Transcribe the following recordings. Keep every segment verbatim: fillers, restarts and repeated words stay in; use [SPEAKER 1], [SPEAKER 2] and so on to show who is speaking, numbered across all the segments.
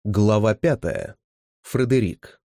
[SPEAKER 1] Глава пятая. Фредерик.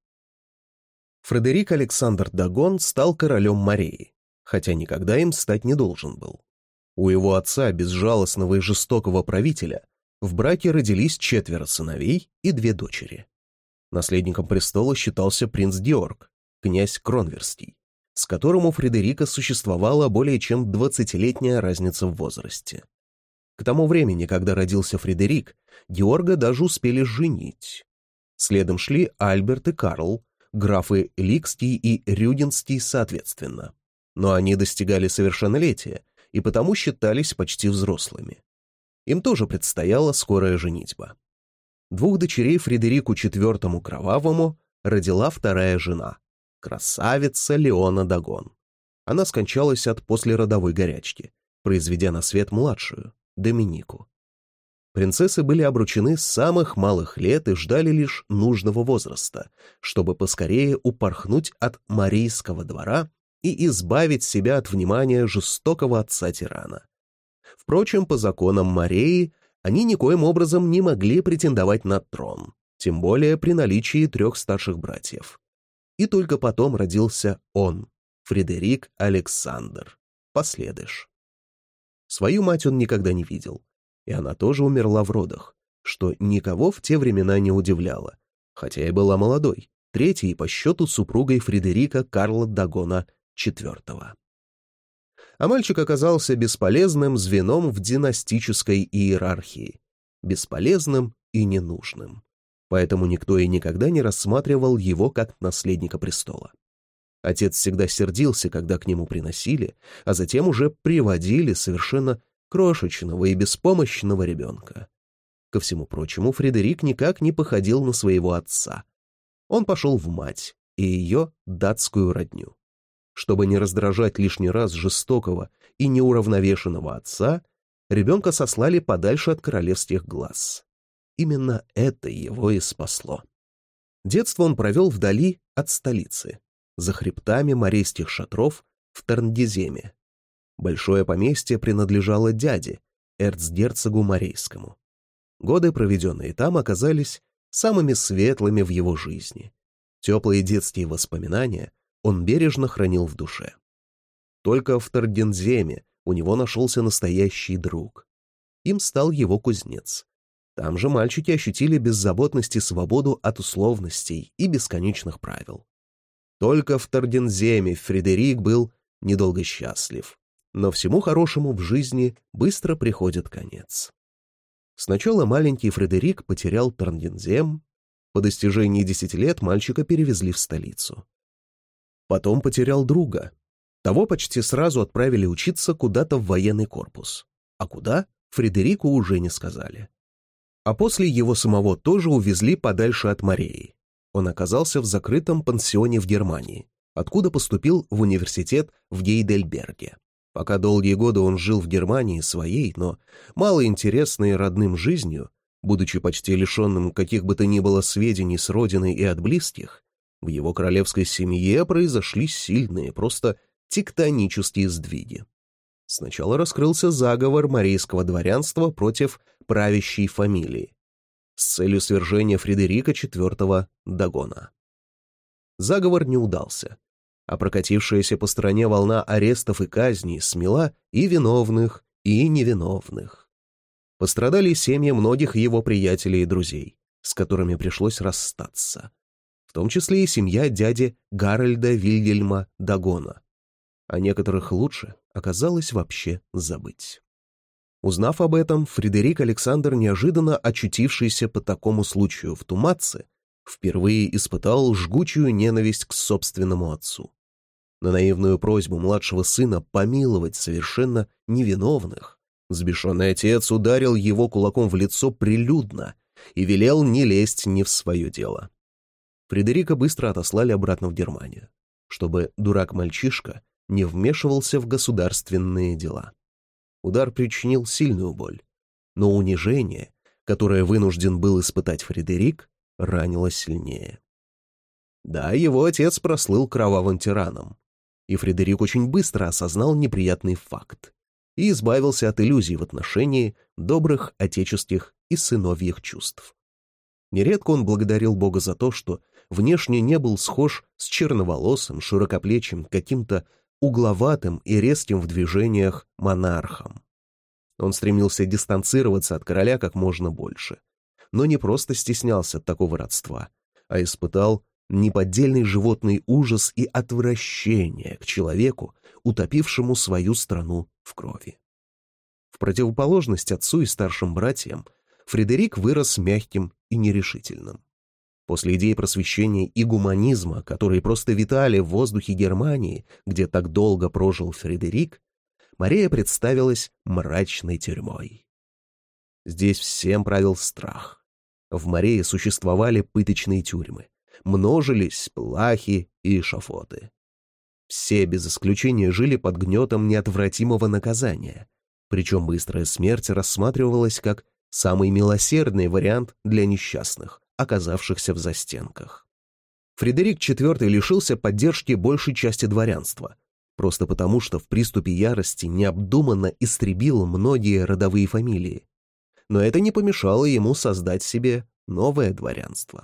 [SPEAKER 1] Фредерик Александр Дагон стал королем Мореи, хотя никогда им стать не должен был. У его отца, безжалостного и жестокого правителя, в браке родились четверо сыновей и две дочери. Наследником престола считался принц Георг, князь Кронверский, с которым у Фредерика существовала более чем двадцатилетняя разница в возрасте. К тому времени, когда родился Фредерик, Георга даже успели женить. Следом шли Альберт и Карл, графы Ликский и Рюдинский соответственно. Но они достигали совершеннолетия и потому считались почти взрослыми. Им тоже предстояла скорая женитьба. Двух дочерей Фредерику четвёртому Кровавому родила вторая жена, красавица Леона Дагон. Она скончалась от послеродовой горячки, произведя на свет младшую, Доминику. Принцессы были обручены с самых малых лет и ждали лишь нужного возраста, чтобы поскорее упорхнуть от Морейского двора и избавить себя от внимания жестокого отца-тирана. Впрочем, по законам Мореи они никоим образом не могли претендовать на трон, тем более при наличии трех старших братьев. И только потом родился он, Фредерик Александр, последыш. Свою мать он никогда не видел, и она тоже умерла в родах, что никого в те времена не удивляло, хотя и была молодой, третьей по счету супругой Фредерика Карла Дагона четвёртого. А мальчик оказался бесполезным звеном в династической иерархии, бесполезным и ненужным, поэтому никто и никогда не рассматривал его как наследника престола. Отец всегда сердился, когда к нему приносили, а затем уже приводили совершенно крошечного и беспомощного ребенка. Ко всему прочему, Фредерик никак не походил на своего отца. Он пошел в мать и ее датскую родню. Чтобы не раздражать лишний раз жестокого и неуравновешенного отца, ребенка сослали подальше от королевских глаз. Именно это его и спасло. Детство он провел вдали от столицы, за хребтами морейских шатров в Тарндиземе. Большое поместье принадлежало дяде, эрцгерцогу Морейскому. Годы, проведенные там, оказались самыми светлыми в его жизни. Теплые детские воспоминания он бережно хранил в душе. Только в Тарндиземе у него нашелся настоящий друг. Им стал его кузнец. Там же мальчики ощутили беззаботность и свободу от условностей и бесконечных правил. Только в Тарндиземе Фредерик был недолго счастлив, но всему хорошему в жизни быстро приходит конец. Сначала маленький Фредерик потерял Тарндизем, по достижении десяти лет мальчика перевезли в столицу. Потом потерял друга, того почти сразу отправили учиться куда-то в военный корпус, а куда Фредерику уже не сказали. А после его самого тоже увезли подальше от Мореи. Он оказался в закрытом пансионе в Германии, откуда поступил в университет в Гейдельберге. Пока долгие годы он жил в Германии своей, но малоинтересной родным жизнью, будучи почти лишенным каких бы то ни было сведений с родины и от близких, в его королевской семье произошли сильные, просто тектонические сдвиги. Сначала раскрылся заговор морейского дворянства против правящей фамилии с целью свержения Фредерика четвёртого Дагона. Заговор не удался, а прокатившаяся по стране волна арестов и казней смела и виновных, и невиновных. Пострадали семьи многих его приятелей и друзей, с которыми пришлось расстаться, в том числе и семья дяди Гарольда Вильгельма Дагона. А некоторых лучше оказалось вообще забыть. Узнав об этом, Фредерик Александр, неожиданно очутившийся по такому случаю в Туматце, впервые испытал жгучую ненависть к собственному отцу. На наивную просьбу младшего сына помиловать совершенно невиновных, взбешенный отец ударил его кулаком в лицо прилюдно и велел не лезть не в свое дело. Фредерика быстро отослали обратно в Германию, чтобы дурак-мальчишка не вмешивался в государственные дела. Удар причинил сильную боль, но унижение, которое вынужден был испытать Фредерик, ранило сильнее. Да, его отец прослыл кровавым тираном, и Фредерик очень быстро осознал неприятный факт и избавился от иллюзий в отношении добрых отеческих и сыновьих чувств. Нередко он благодарил Бога за то, что внешне не был схож с черноволосым, широкоплечим, каким-то угловатым и резким в движениях монархом. Он стремился дистанцироваться от короля как можно больше, но не просто стеснялся такого родства, а испытал неподдельный животный ужас и отвращение к человеку, утопившему свою страну в крови. В противоположность отцу и старшим братьям, Фредерик вырос мягким и нерешительным. После идей просвещения и гуманизма, которые просто витали в воздухе Германии, где так долго прожил Фредерик, Мария представилась мрачной тюрьмой. Здесь всем правил страх. В Марее существовали пыточные тюрьмы, множились плахи и эшафоты. Все без исключения жили под гнетом неотвратимого наказания, причем быстрая смерть рассматривалась как самый милосердный вариант для несчастных, оказавшихся в застенках. Фредерик четвёртый лишился поддержки большей части дворянства, просто потому что в приступе ярости необдуманно истребил многие родовые фамилии. Но это не помешало ему создать себе новое дворянство.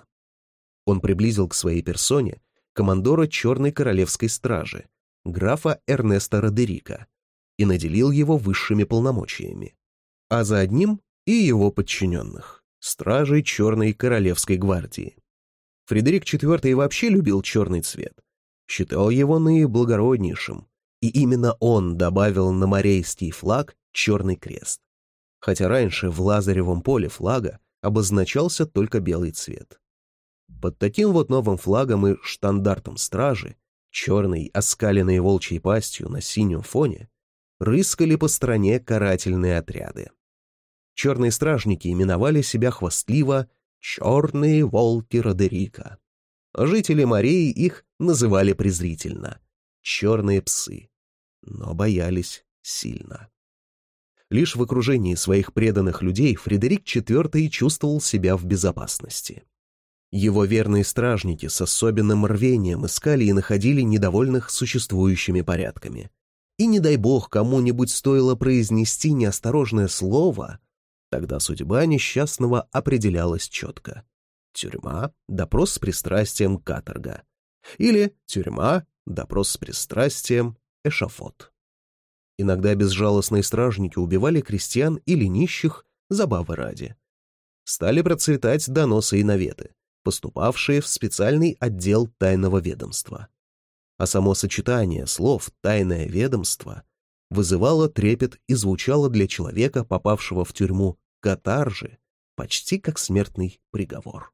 [SPEAKER 1] Он приблизил к своей персоне командора Черной королевской стражи, графа Эрнеста Родерика, и наделил его высшими полномочиями, а за одним и его подчиненных, стражей Черной королевской гвардии. Фредерик четвёртый вообще любил черный цвет, считал его наиблагороднейшим, и именно он добавил на морейский флаг черный крест, хотя раньше в Лазаревом поле флага обозначался только белый цвет. Под таким вот новым флагом и штандартом стражи, черной оскаленной волчьей пастью на синем фоне, рыскали по стране карательные отряды. Черные стражники именовали себя хвастливо «черные волки Родерика». Жители морей их называли презрительно «черные псы», но боялись сильно. Лишь в окружении своих преданных людей Фредерик четвёртый чувствовал себя в безопасности. Его верные стражники с особенным рвением искали и находили недовольных существующими порядками. И не дай бог кому-нибудь стоило произнести неосторожное слово, тогда судьба несчастного определялась четко. Тюрьма, допрос с пристрастием, каторга. Или тюрьма, допрос с пристрастием, эшафот. Иногда безжалостные стражники убивали крестьян или нищих забавы ради. Стали процветать доносы и наветы, поступавшие в специальный отдел тайного ведомства. А само сочетание слов «тайное ведомство» вызывало трепет и звучало для человека, попавшего в тюрьму каторжи, почти как смертный приговор.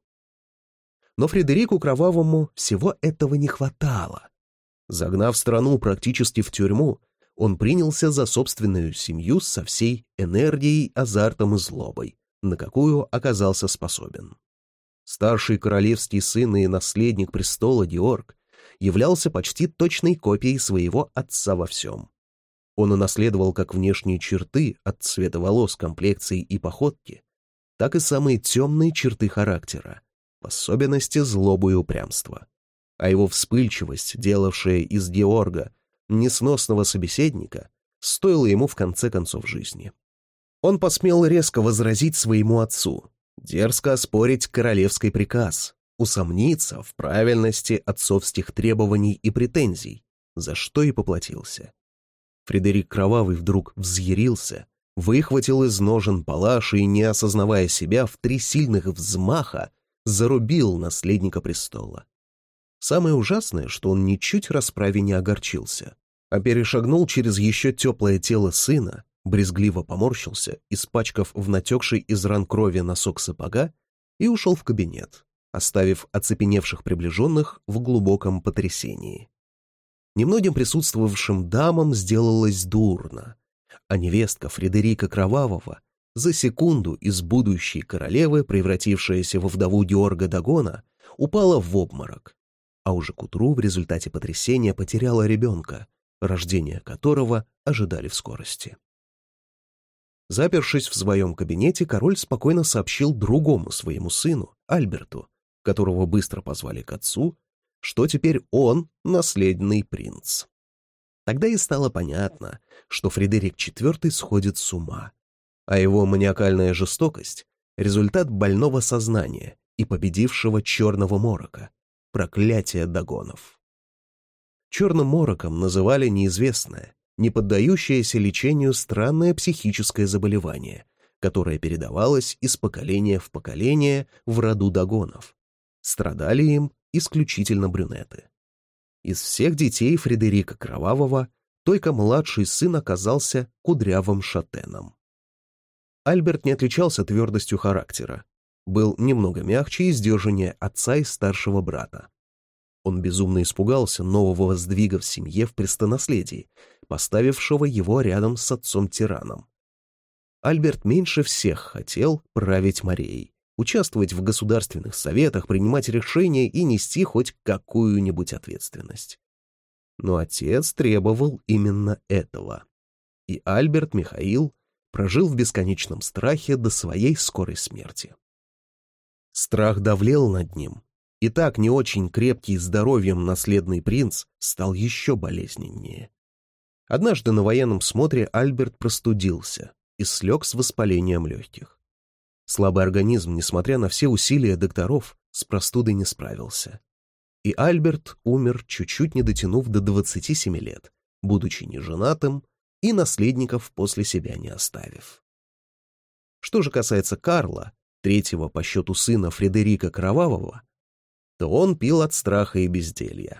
[SPEAKER 1] Но Фредерику Кровавому всего этого не хватало. Загнав страну практически в тюрьму, он принялся за собственную семью со всей энергией, азартом и злобой, на какую оказался способен. Старший королевский сын и наследник престола Георг являлся почти точной копией своего отца во всем. Он унаследовал как внешние черты от цвета волос, комплекции и походки, так и самые темные черты характера, в особенности злобу и упрямство. А его вспыльчивость, делавшая из Георга несносного собеседника, стоила ему в конце концов жизни. Он посмел резко возразить своему отцу, дерзко оспорить королевский приказ, усомниться в правильности отцовских требований и претензий, за что и поплатился. Фредерик Кровавый вдруг взъярился, выхватил из ножен палаш и, не осознавая себя, в три сильных взмаха зарубил наследника престола. Самое ужасное, что он ничуть расправе не огорчился, а перешагнул через еще теплое тело сына, брезгливо поморщился, испачкав в натекшей из ран крови носок сапога, и ушел в кабинет, оставив оцепеневших приближенных в глубоком потрясении. Немногим присутствовавшим дамам сделалось дурно, а невестка Фредерика Кровавого за секунду из будущей королевы, превратившаяся во вдову Георга Дагона, упала в обморок, а уже к утру в результате потрясения потеряла ребенка, рождение которого ожидали в скорости. Запершись в своем кабинете, король спокойно сообщил другому своему сыну, Альберту, которого быстро позвали к отцу, что теперь он наследный принц. Тогда и стало понятно, что Фредерик четвёртый сходит с ума, а его маниакальная жестокость — результат больного сознания и победившего черного морока, проклятие Дагонов. Черным мороком называли неизвестное, не поддающееся лечению странное психическое заболевание, которое передавалось из поколения в поколение в роду Дагонов. Страдали им исключительно брюнеты. Из всех детей Фредерика Кровавого только младший сын оказался кудрявым шатеном. Альберт не отличался твердостью характера, был немного мягче и сдержаннее отца и старшего брата. Он безумно испугался нового сдвига в семье в престолонаследии, поставившего его рядом с отцом-тираном. Альберт меньше всех хотел править Мореей, участвовать в государственных советах, принимать решения и нести хоть какую-нибудь ответственность. Но отец требовал именно этого. И Альберт Михаил прожил в бесконечном страхе до своей скорой смерти. Страх давлел над ним, и так не очень крепкий здоровьем наследный принц стал еще болезненнее. Однажды на военном смотре Альберт простудился и слег с воспалением легких. Слабый организм, несмотря на все усилия докторов, с простудой не справился. И Альберт умер, чуть-чуть не дотянув до двадцати семи лет, будучи неженатым и наследников после себя не оставив. Что же касается Карла, третьего по счету сына Фредерика Кровавого, то он пил от страха и безделья.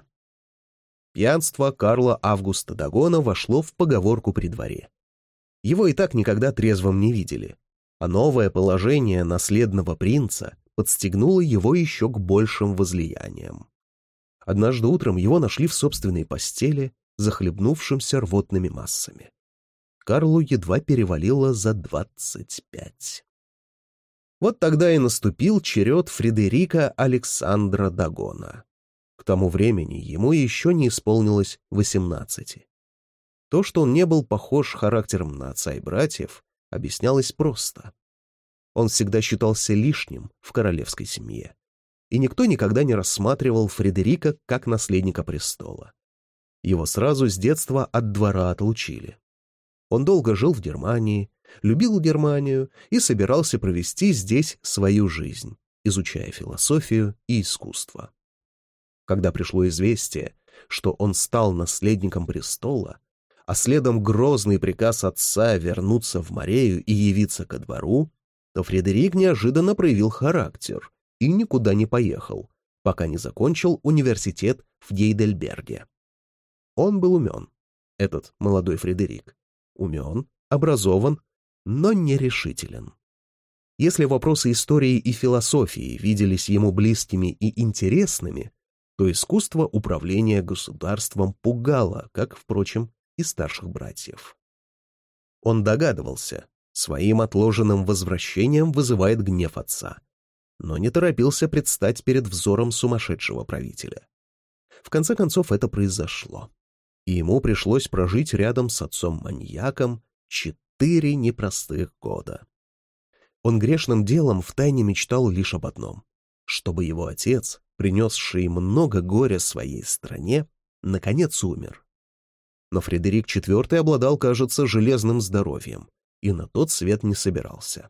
[SPEAKER 1] Пьянство Карла Августа Дагона вошло в поговорку при дворе. Его и так никогда трезвым не видели, а новое положение наследного принца подстегнуло его еще к большим возлияниям. Однажды утром его нашли в собственной постели, захлебнувшимся рвотными массами. Карлу едва перевалило за двадцать пять. Вот тогда и наступил черед Фредерика Александра Дагона. К тому времени ему еще не исполнилось восемнадцати. То, что он не был похож характером на отца и братьев, объяснялось просто. Он всегда считался лишним в королевской семье, и никто никогда не рассматривал Фредерика как наследника престола. Его сразу с детства от двора отлучили. Он долго жил в Германии, любил Германию и собирался провести здесь свою жизнь, изучая философию и искусство. Когда пришло известие, что он стал наследником престола, а следом грозный приказ отца вернуться в Морею и явиться ко двору, то Фредерик неожиданно проявил характер и никуда не поехал, пока не закончил университет в Гейдельберге. Он был умен, этот молодой Фредерик. Умен, образован, но нерешителен. Если вопросы истории и философии виделись ему близкими и интересными, то искусство управления государством пугало, как, впрочем, и старших братьев. Он догадывался, своим отложенным возвращением вызывает гнев отца, но не торопился предстать перед взором сумасшедшего правителя. В конце концов это произошло, и ему пришлось прожить рядом с отцом-маньяком четыре непростых года. Он грешным делом втайне мечтал лишь об одном — чтобы его отец, принесший много горя своей стране, наконец умер. Но Фредерик четвёртый обладал, кажется, железным здоровьем и на тот свет не собирался.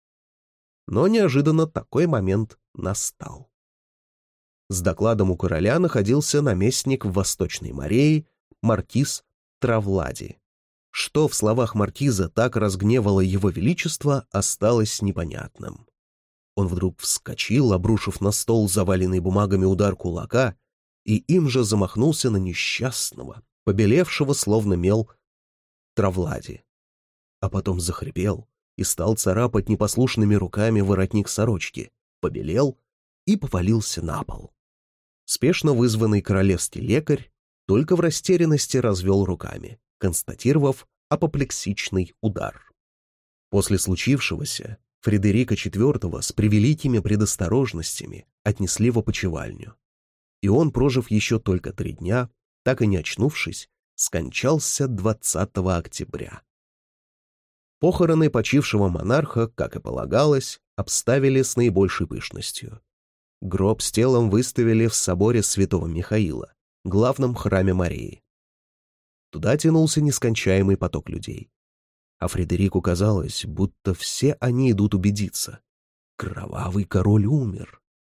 [SPEAKER 1] Но неожиданно такой момент настал. С докладом у короля находился наместник в Восточной Морее, маркиз Травлади. Что в словах маркиза так разгневало его величество, осталось непонятным. Он вдруг вскочил, обрушив на стол заваленный бумагами удар кулака, и им же замахнулся на несчастного, побелевшего словно мел Травлади. А потом захрипел и стал царапать непослушными руками воротник сорочки, побелел и повалился на пол. Спешно вызванный королевский лекарь только в растерянности развел руками, констатировав апоплексичный удар. После случившегося Фредерика четвёртого с превеликими предосторожностями отнесли в опочивальню, и он, прожив еще только три дня, так и не очнувшись, скончался двадцатого октября. Похороны почившего монарха, как и полагалось, обставили с наибольшей пышностью. Гроб с телом выставили в соборе святого Михаила, главном храме Мореи. Туда тянулся нескончаемый поток людей. А Фредерику казалось, будто все они идут убедиться. Кровавый король умер,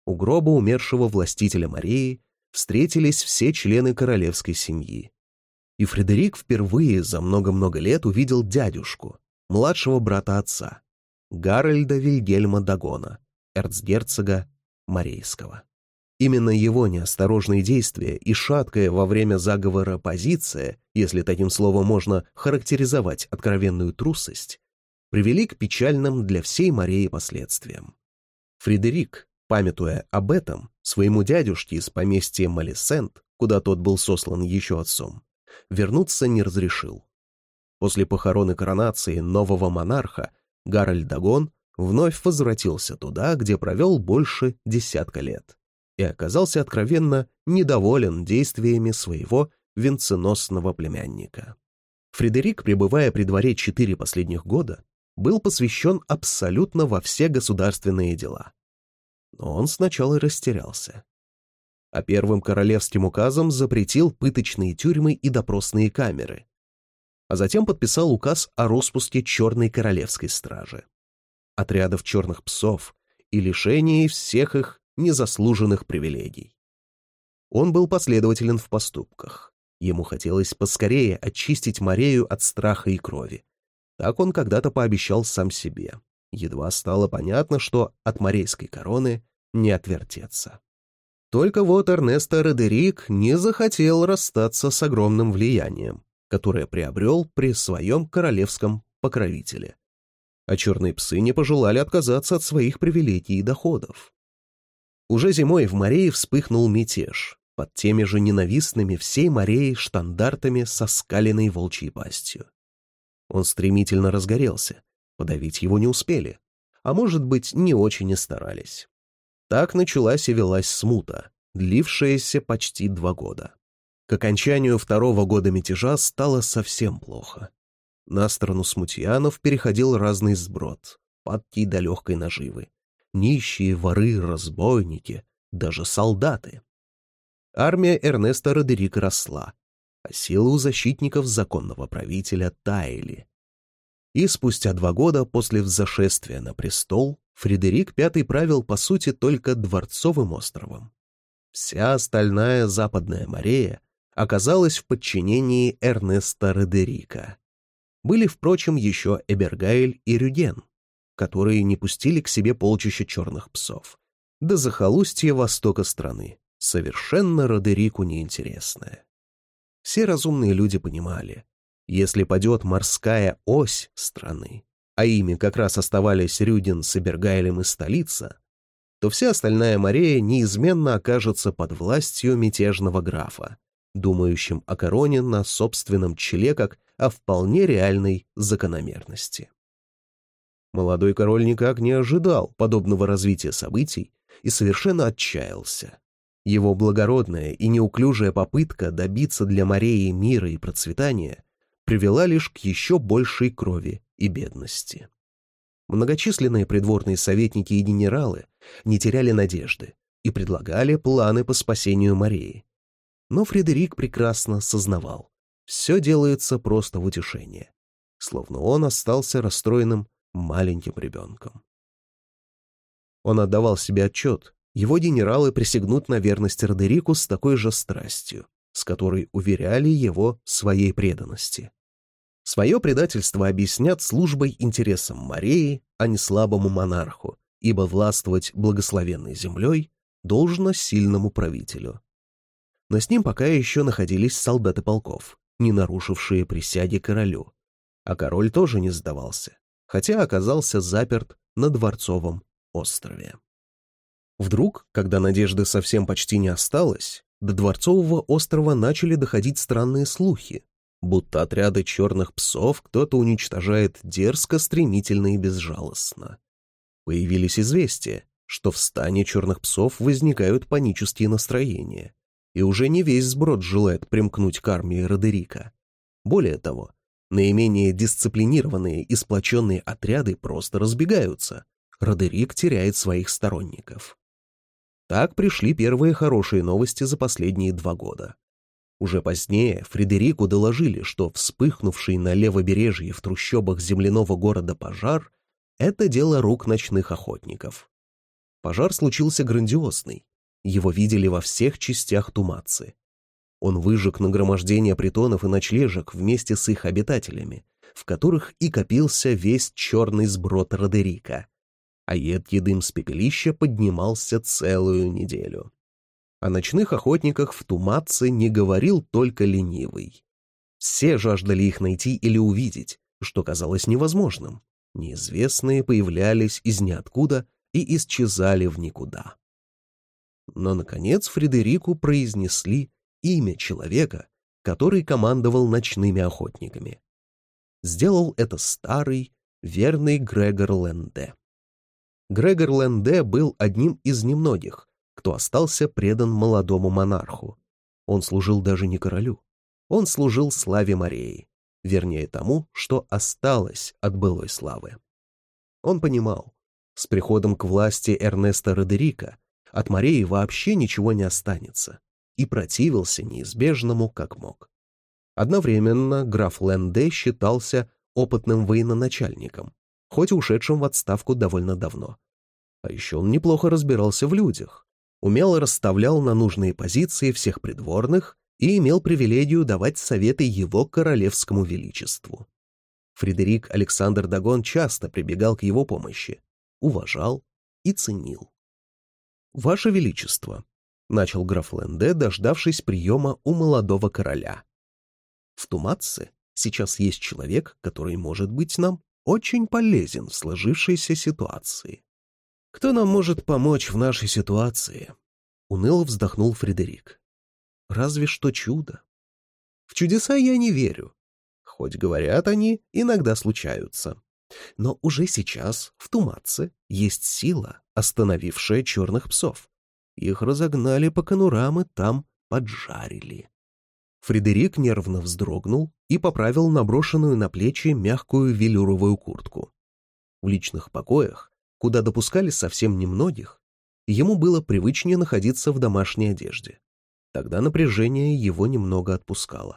[SPEAKER 1] У гроба умершего властителя морей встретились все члены королевской семьи. И Фредерик впервые за много-много лет увидел дядюшку, младшего брата отца, Гарольда Вильгельма Дагона, эрцгерцога Морейского. Именно его неосторожные действия и шаткая во время заговора позиция, если таким словом можно характеризовать откровенную трусость, привели к печальным для всей Мореи последствиям. Фредерик, памятуя об этом, своему дядюшке из поместья Малисент, куда тот был сослан еще отцом, вернуться не разрешил. После похорон и коронации нового монарха Гарольд Дагон вновь возвратился туда, где провел больше десятка лет, и оказался откровенно недоволен действиями своего венценосного племянника. Фредерик, пребывая при дворе четыре последних года, был посвящен абсолютно во все государственные дела. Но он сначала растерялся. А первым королевским указом запретил пыточные тюрьмы и допросные камеры, а затем подписал указ о распуске Черной королевской стражи, отрядов черных псов и лишении всех их незаслуженных привилегий. Он был последователен в поступках. Ему хотелось поскорее очистить Морею от страха и крови. Так он когда-то пообещал сам себе. Едва стало понятно, что от морейской короны не отвертеться. Только вот Эрнесто Родерик не захотел расстаться с огромным влиянием, которое приобрел при своем королевском покровителе. А черные псы не пожелали отказаться от своих привилегий и доходов. Уже зимой в Морее вспыхнул мятеж под теми же ненавистными всей Мореей штандартами со скаленной волчьей пастью. Он стремительно разгорелся, подавить его не успели, а может быть, не очень и старались. Так началась и велась смута, длившаяся почти два года. К окончанию второго года мятежа стало совсем плохо. На сторону смутьянов переходил разный сброд, падкий до легкой наживы. Нищие, воры, разбойники, даже солдаты. Армия Эрнеста Родерика росла, а силы у защитников законного правителя таяли. И спустя два года после взошествия на престол Фредерик Пятый правил, по сути, только Дворцовым островом. Вся остальная Западная Морея оказалась в подчинении Эрнеста Родерика. Были, впрочем, еще Эбергайль и Рюген, которые не пустили к себе полчища черных псов, до захолустья востока страны, совершенно Родерику неинтересное. Все разумные люди понимали, если падет морская ось страны, а ими как раз оставались Рюген с Эбергайлем и столица, то вся остальная Морея неизменно окажется под властью мятежного графа, думающим о короне на собственном челе как о вполне реальной закономерности. Молодой король никак не ожидал подобного развития событий и совершенно отчаялся. Его благородная и неуклюжая попытка добиться для Мореи мира и процветания привела лишь к еще большей крови и бедности. Многочисленные придворные советники и генералы не теряли надежды и предлагали планы по спасению Мореи. Но Фредерик прекрасно сознавал, все делается просто в утешение, словно он остался расстроенным маленьким ребенком. Он отдавал себе отчет, его генералы присягнут на верность Родерику с такой же страстью, с которой уверяли его своей преданности. Свое предательство объяснят службой интересам Мореи, а не слабому монарху, ибо властвовать благословенной землей должно сильному правителю. Но с ним пока еще находились солдаты полков, не нарушившие присяги королю, а король тоже не сдавался, хотя оказался заперт на Дворцовом острове. Вдруг, когда надежды совсем почти не осталось, до Дворцового острова начали доходить странные слухи, будто отряды черных псов кто-то уничтожает дерзко, стремительно и безжалостно. Появились известия, что в стане черных псов возникают панические настроения, и уже не весь сброд желает примкнуть к армии Родерика. Более того, наименее дисциплинированные и сплоченные отряды просто разбегаются. Родерик теряет своих сторонников. Так пришли первые хорошие новости за последние два года. Уже позднее Фредерику доложили, что вспыхнувший на левобережье в трущобах земляного города пожар — это дело рук ночных охотников. Пожар случился грандиозный. Его видели во всех частях Тумацы. Он выжег нагромождение притонов и ночлежек вместе с их обитателями, в которых и копился весь черный сброд Родерика. А едкий дым с пепелища поднимался целую неделю. О ночных охотниках в Тумаце не говорил только ленивый. Все жаждали их найти или увидеть, что казалось невозможным. Неизвестные появлялись из ниоткуда и исчезали в никуда. Но, наконец, Фредерику произнесли имя человека, который командовал ночными охотниками. Сделал это старый, верный Грегор Ленде. Грегор Ленде был одним из немногих, кто остался предан молодому монарху. Он служил даже не королю. Он служил славе Мореи, вернее тому, что осталось от былой славы. Он понимал, с приходом к власти Эрнеста Родерика от Мореи вообще ничего не останется, и противился неизбежному как мог. Одновременно граф Ленде считался опытным военачальником, хоть и ушедшим в отставку довольно давно. А еще он неплохо разбирался в людях, умело расставлял на нужные позиции всех придворных и имел привилегию давать советы его королевскому величеству. Фредерик Александр Дагон часто прибегал к его помощи, уважал и ценил. «Ваше Величество», — начал граф Ленде, дождавшись приема у молодого короля, «в Тумаце сейчас есть человек, который может быть нам очень полезен в сложившейся ситуации». «Кто нам может помочь в нашей ситуации?» — уныло вздохнул Фредерик. «Разве что чудо. В чудеса я не верю, хоть, говорят, они иногда случаются. Но уже сейчас в Тумаце есть сила, остановившая черных псов. Их разогнали по конурам и там поджарили». Фредерик нервно вздрогнул и поправил наброшенную на плечи мягкую велюровую куртку. В личных покоях, куда допускали совсем немногих, ему было привычнее находиться в домашней одежде. Тогда напряжение его немного отпускало.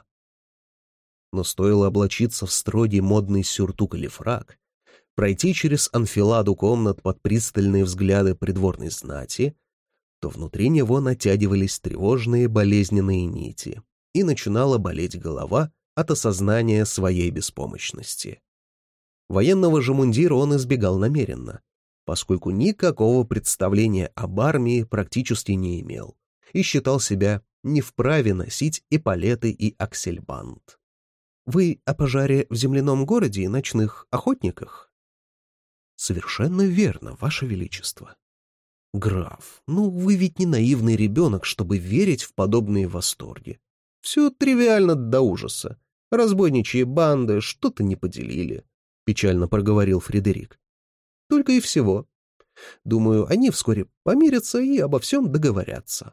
[SPEAKER 1] Но стоило облачиться в строгий модный сюртук или фрак, пройти через анфиладу комнат под пристальные взгляды придворной знати, то внутри него натягивались тревожные болезненные нити, и начинала болеть голова от осознания своей беспомощности. Военного же мундира он избегал намеренно, поскольку никакого представления об армии практически не имел и считал себя не вправе носить эполеты и аксельбант. «Вы о пожаре в земляном городе и ночных охотниках?» «Совершенно верно, Ваше Величество». «Граф, ну вы ведь не наивный ребенок, чтобы верить в подобные восторги. Все тривиально до ужаса. Разбойничьи банды что-то не поделили», — печально проговорил Фредерик. «Только и всего. Думаю, они вскоре помирятся и обо всем договорятся».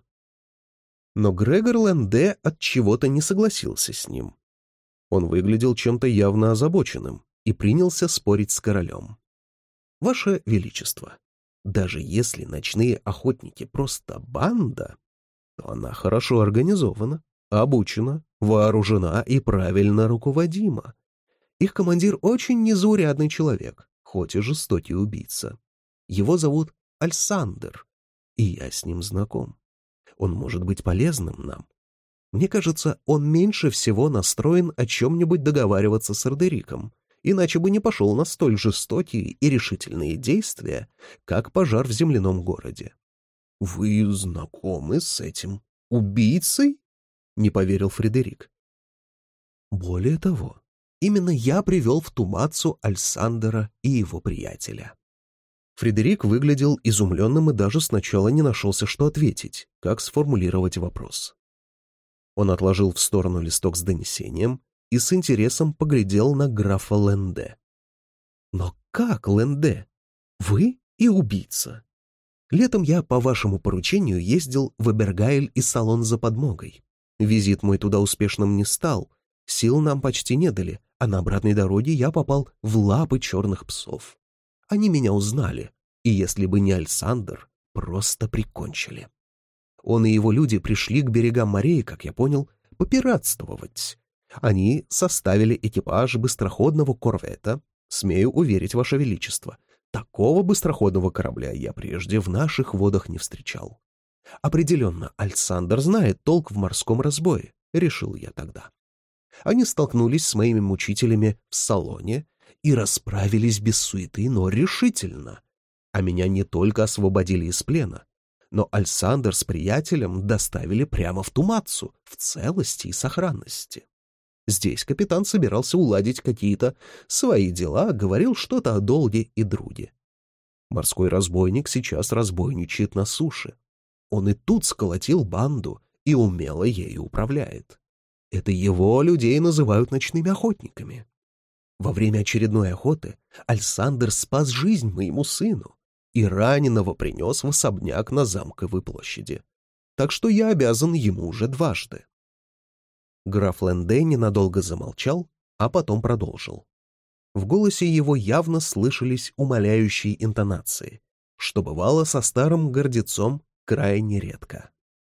[SPEAKER 1] Но Грегор Ленде от чего-то не согласился с ним. Он выглядел чем-то явно озабоченным и принялся спорить с королем. «Ваше Величество, даже если ночные охотники просто банда, то она хорошо организована, обучена, вооружена и правильно руководима. Их командир очень незаурядный человек, хоть и жестокий убийца. Его зовут Альсандер, и я с ним знаком. Он может быть полезным нам. Мне кажется, он меньше всего настроен о чем-нибудь договариваться с Родериком, иначе бы не пошел на столь жестокие и решительные действия, как пожар в земляном городе». «Вы знакомы с этим убийцей?» — не поверил Фредерик. «Более того, именно я привел в Тумацу Альсандера и его приятеля». Фредерик выглядел изумленным и даже сначала не нашелся, что ответить, как сформулировать вопрос. Он отложил в сторону листок с донесением и с интересом поглядел на графа Ленде. «Но как, Ленде? Вы и убийца? Летом я по вашему поручению ездил в Эбергайль и Салон за подмогой. Визит мой туда успешным не стал, сил нам почти не дали, а на обратной дороге я попал в лапы черных псов. Они меня узнали, и если бы не Альсандер, просто прикончили. Он и его люди пришли к берегам Мореи, как я понял, попиратствовать. Они составили экипаж быстроходного корвета, смею уверить, Ваше Величество. Такого быстроходного корабля я прежде в наших водах не встречал. Определенно, Альсандр знает толк в морском разбое, решил я тогда. Они столкнулись с моими мучителями в салоне и расправились без суеты, но решительно. А меня не только освободили из плена, но Альсандр с приятелем доставили прямо в Тумацу, в целости и сохранности. Здесь капитан собирался уладить какие-то свои дела, говорил что-то о долге и друге. Морской разбойник сейчас разбойничает на суше. Он и тут сколотил банду и умело ею управляет. Это его людей называют ночными охотниками. Во время очередной охоты Альсандр спас жизнь моему сыну и раненого принес в особняк на Замковой площади. Так что я обязан ему уже дважды. Граф Ленде ненадолго замолчал, а потом продолжил. В голосе его явно слышались умоляющие интонации, что бывало со старым гордецом крайне редко.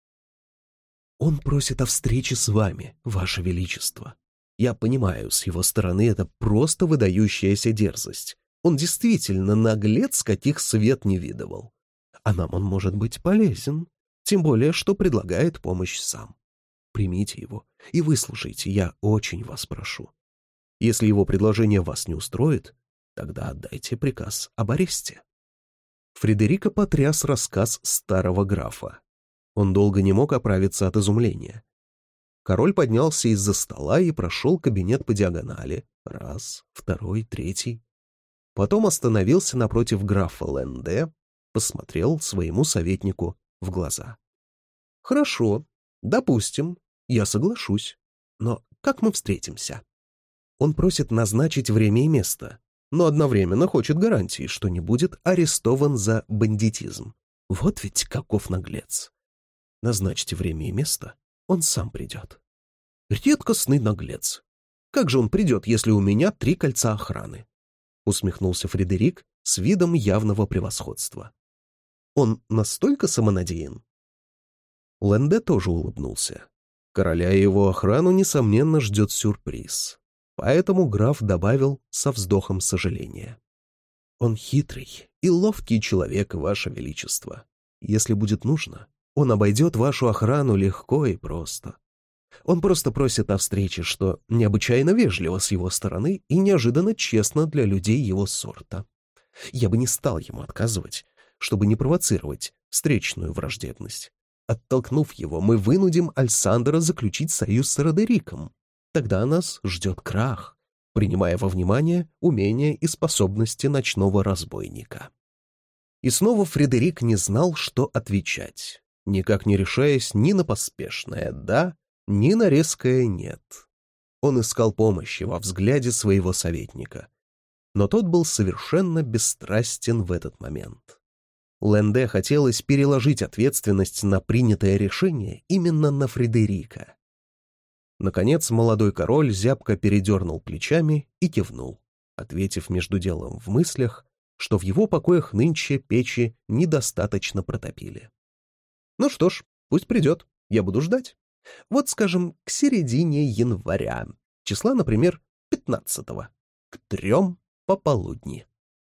[SPEAKER 1] «Он просит о встрече с вами, ваше величество. Я понимаю, с его стороны это просто выдающаяся дерзость. Он действительно наглец, каких свет не видывал. А нам он может быть полезен, тем более, что предлагает помощь сам. Примите его и выслушайте, я очень вас прошу. Если его предложение вас не устроит, тогда отдайте приказ об аресте». Фредерико потряс рассказ старого графа. Он долго не мог оправиться от изумления. Король поднялся из-за стола и прошел кабинет по диагонали. Раз, второй, третий. Потом остановился напротив графа Ленде, посмотрел своему советнику в глаза. «Хорошо, допустим, я соглашусь. Но как мы встретимся?» Он просит назначить время и место, но одновременно хочет гарантии, что не будет арестован за бандитизм. Вот ведь каков наглец. Назначьте время и место, он сам придет. Редкостный наглец. Как же он придет, если у меня три кольца охраны? Усмехнулся Фредерик с видом явного превосходства. Он настолько самонадеян? Ленде тоже улыбнулся. Короля и его охрану, несомненно, ждет сюрприз. Поэтому граф добавил со вздохом сожаления. «Он хитрый и ловкий человек, ваше величество. Если будет нужно, он обойдет вашу охрану легко и просто. Он просто просит о встрече, что необычайно вежливо с его стороны и неожиданно честно для людей его сорта. Я бы не стал ему отказывать, чтобы не провоцировать встречную враждебность. Оттолкнув его, мы вынудим Альсандра заключить союз с Родериком. Тогда нас ждет крах, принимая во внимание умения и способности ночного разбойника». И снова Фредерик не знал, что отвечать, никак не решаясь ни на поспешное «да», ни на резкое «нет». Он искал помощи во взгляде своего советника, но тот был совершенно бесстрастен в этот момент. Ленде хотелось переложить ответственность на принятое решение именно на Фредерика. Наконец молодой король зябко передернул плечами и кивнул, ответив между делом в мыслях, что в его покоях нынче печи недостаточно протопили. «Ну что ж, пусть придет, я буду ждать. Вот, скажем, к середине января, числа, например, пятнадцатого, к трем пополудни.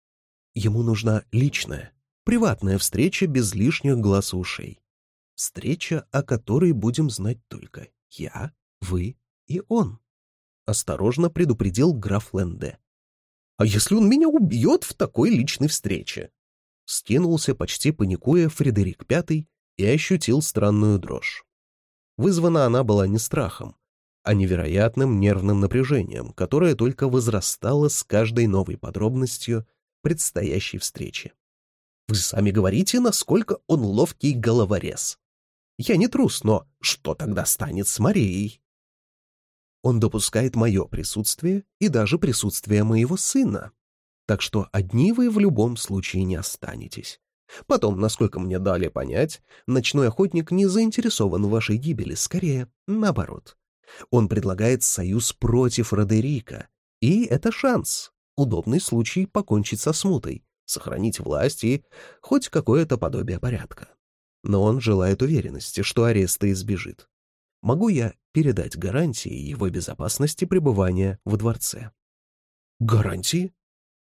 [SPEAKER 1] Ему нужна личная, приватная встреча без лишних глаз и ушей. Встреча, о которой будем знать только я, вы и он», — осторожно предупредил граф Ленде. «А если он меня убьет в такой личной встрече?» Скинулся, почти паникуя, Фредерик Пятый и ощутил странную дрожь. Вызвана она была не страхом, а невероятным нервным напряжением, которое только возрастало с каждой новой подробностью предстоящей встречи. «Вы сами говорите, насколько он ловкий головорез. Я не трус, но что тогда станет с Марией?» «Он допускает мое присутствие и даже присутствие моего сына. Так что одни вы в любом случае не останетесь. Потом, насколько мне дали понять, ночной охотник не заинтересован в вашей гибели, скорее, наоборот. Он предлагает союз против Родерика, и это шанс, удобный случай покончить со смутой, сохранить власть и хоть какое-то подобие порядка. Но он желает уверенности, что ареста избежит. Могу я передать гарантии его безопасности пребывания во дворце?» «Гарантии?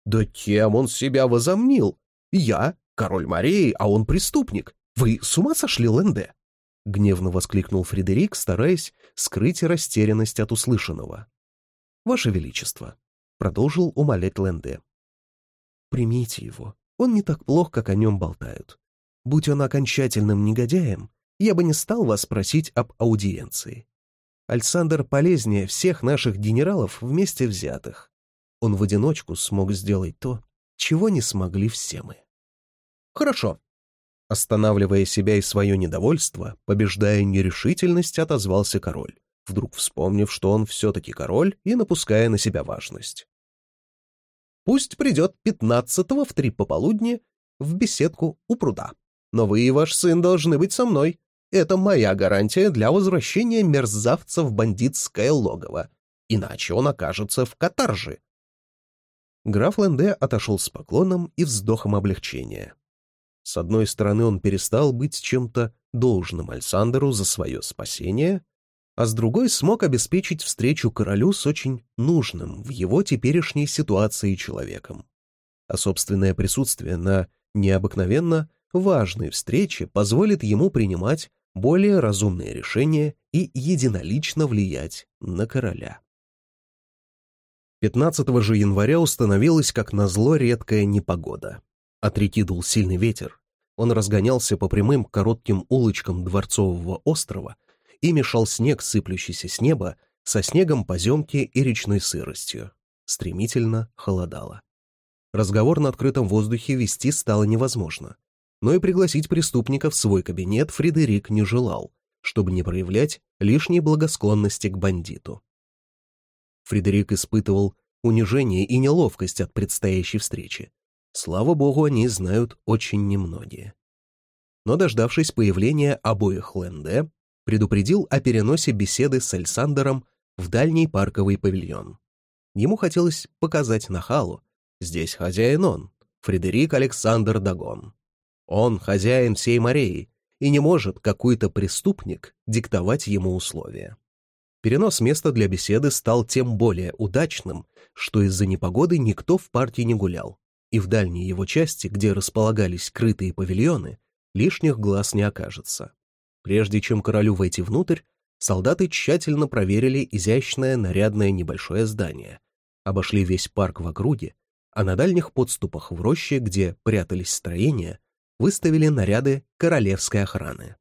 [SPEAKER 1] «Да кем он себя возомнил? Я король Морей, а он преступник. Вы с ума сошли, Ленде?» — гневно воскликнул Фредерик, стараясь скрыть растерянность от услышанного. «Ваше Величество», — продолжил умолять Ленде, — «примите его. Он не так плох, как о нем болтают. Будь он окончательным негодяем, я бы не стал вас просить об аудиенции. Альсандер полезнее всех наших генералов вместе взятых. Он в одиночку смог сделать то, чего не смогли все мы». «Хорошо». Останавливая себя и свое недовольство, побеждая нерешительность, отозвался король, вдруг вспомнив, что он все-таки король и напуская на себя важность. «Пусть придет пятнадцатого в три пополудни в беседку у пруда. Но вы и ваш сын должны быть со мной. Это моя гарантия для возвращения мерзавца в бандитское логово. Иначе он окажется в каторже». Граф Ленде отошел с поклоном и вздохом облегчения. С одной стороны, он перестал быть чем-то должным Альсандеру за свое спасение, а с другой смог обеспечить встречу королю с очень нужным в его теперешней ситуации человеком. А собственное присутствие на необыкновенно важной встрече позволит ему принимать более разумные решения и единолично влиять на короля. пятнадцатого же января установилась, как назло, редкая непогода. От реки дул сильный ветер. Он разгонялся по прямым коротким улочкам Дворцового острова и мешал снег, сыплющийся с неба, со снегом поземки и речной сыростью. Стремительно холодало. Разговор на открытом воздухе вести стало невозможно. Но и пригласить преступника в свой кабинет Фредерик не желал, чтобы не проявлять лишней благосклонности к бандиту. Фредерик испытывал унижение и неловкость от предстоящей встречи. Слава богу, они знают очень немногие. Но, дождавшись появления обоих Ленде, предупредил о переносе беседы с Альсандером в дальний парковый павильон. Ему хотелось показать нахалу: здесь хозяин он, Фредерик Александр Дагон. Он хозяин всей Мореи, и не может какой-то преступник диктовать ему условия. Перенос места для беседы стал тем более удачным, что из-за непогоды никто в парке не гулял, и в дальней его части, где располагались крытые павильоны, лишних глаз не окажется. Прежде чем королю войти внутрь, солдаты тщательно проверили изящное нарядное небольшое здание, обошли весь парк в округе, а на дальних подступах в роще, где прятались строения, выставили наряды королевской охраны.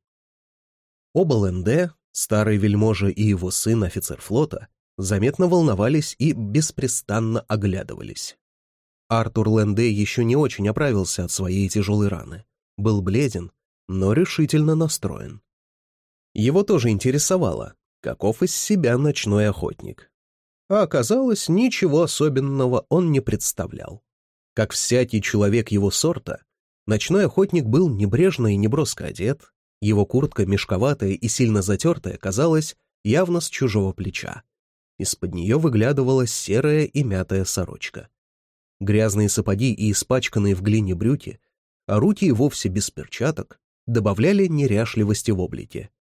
[SPEAKER 1] Оба Ленде, старый вельможа и его сын, офицер флота, заметно волновались и беспрестанно оглядывались. Артур Ленде еще не очень оправился от своей тяжелой раны, был бледен, но решительно настроен. Его тоже интересовало, каков из себя ночной охотник. А оказалось, ничего особенного он не представлял. Как всякий человек его сорта, ночной охотник был небрежно и неброско одет, его куртка, мешковатая и сильно затертая, казалась явно с чужого плеча. Из-под нее выглядывала серая и мятая сорочка. Грязные сапоги и испачканные в глине брюки, а руки и вовсе без перчаток, добавляли неряшливости в облике.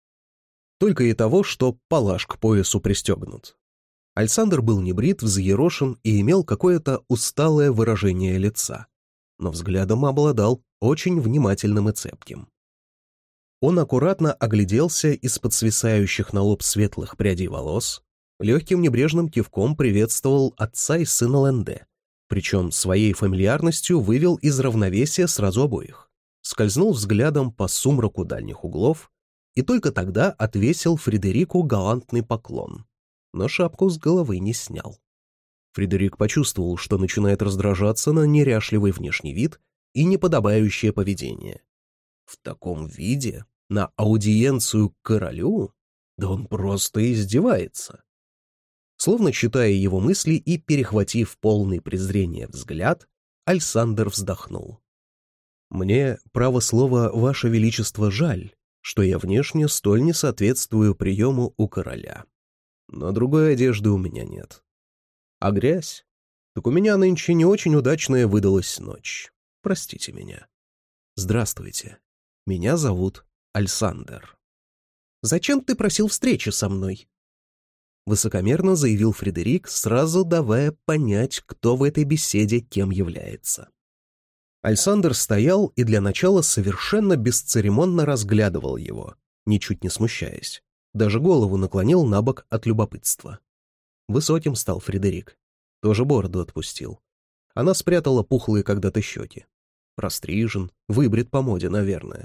[SPEAKER 1] Только и того, что палаш к поясу пристегнут. Альсандер был небрит, взъерошен и имел какое-то усталое выражение лица, но взглядом обладал очень внимательным и цепким. Он аккуратно огляделся из-под свисающих на лоб светлых прядей волос, легким небрежным кивком приветствовал отца и сына Ленде, причем своей фамильярностью вывел из равновесия сразу обоих, скользнул взглядом по сумраку дальних углов и только тогда отвесил Фредерику галантный поклон, но шапку с головы не снял. Фредерик почувствовал, что начинает раздражаться на неряшливый внешний вид и неподобающее поведение. В таком виде на аудиенцию к королю? Да он просто издевается. Словно читая его мысли и перехватив полный презрения взгляд, Альсандер вздохнул. «Мне, право слово, ваше величество, жаль, что я внешне столь не соответствую приему у короля. Но другой одежды у меня нет. А грязь? Так у меня нынче не очень удачная выдалась ночь. Простите меня. Здравствуйте. Меня зовут Альсандер». «Зачем ты просил встречи со мной?» высокомерно заявил Фредерик, сразу давая понять, кто в этой беседе кем является. Альсандер стоял и для начала совершенно бесцеремонно разглядывал его, ничуть не смущаясь. Даже голову наклонил на бок от любопытства. Высоким стал Фредерик. Тоже бороду отпустил. Она спрятала пухлые когда-то щеки. Прострижен, выбрит по моде, наверное.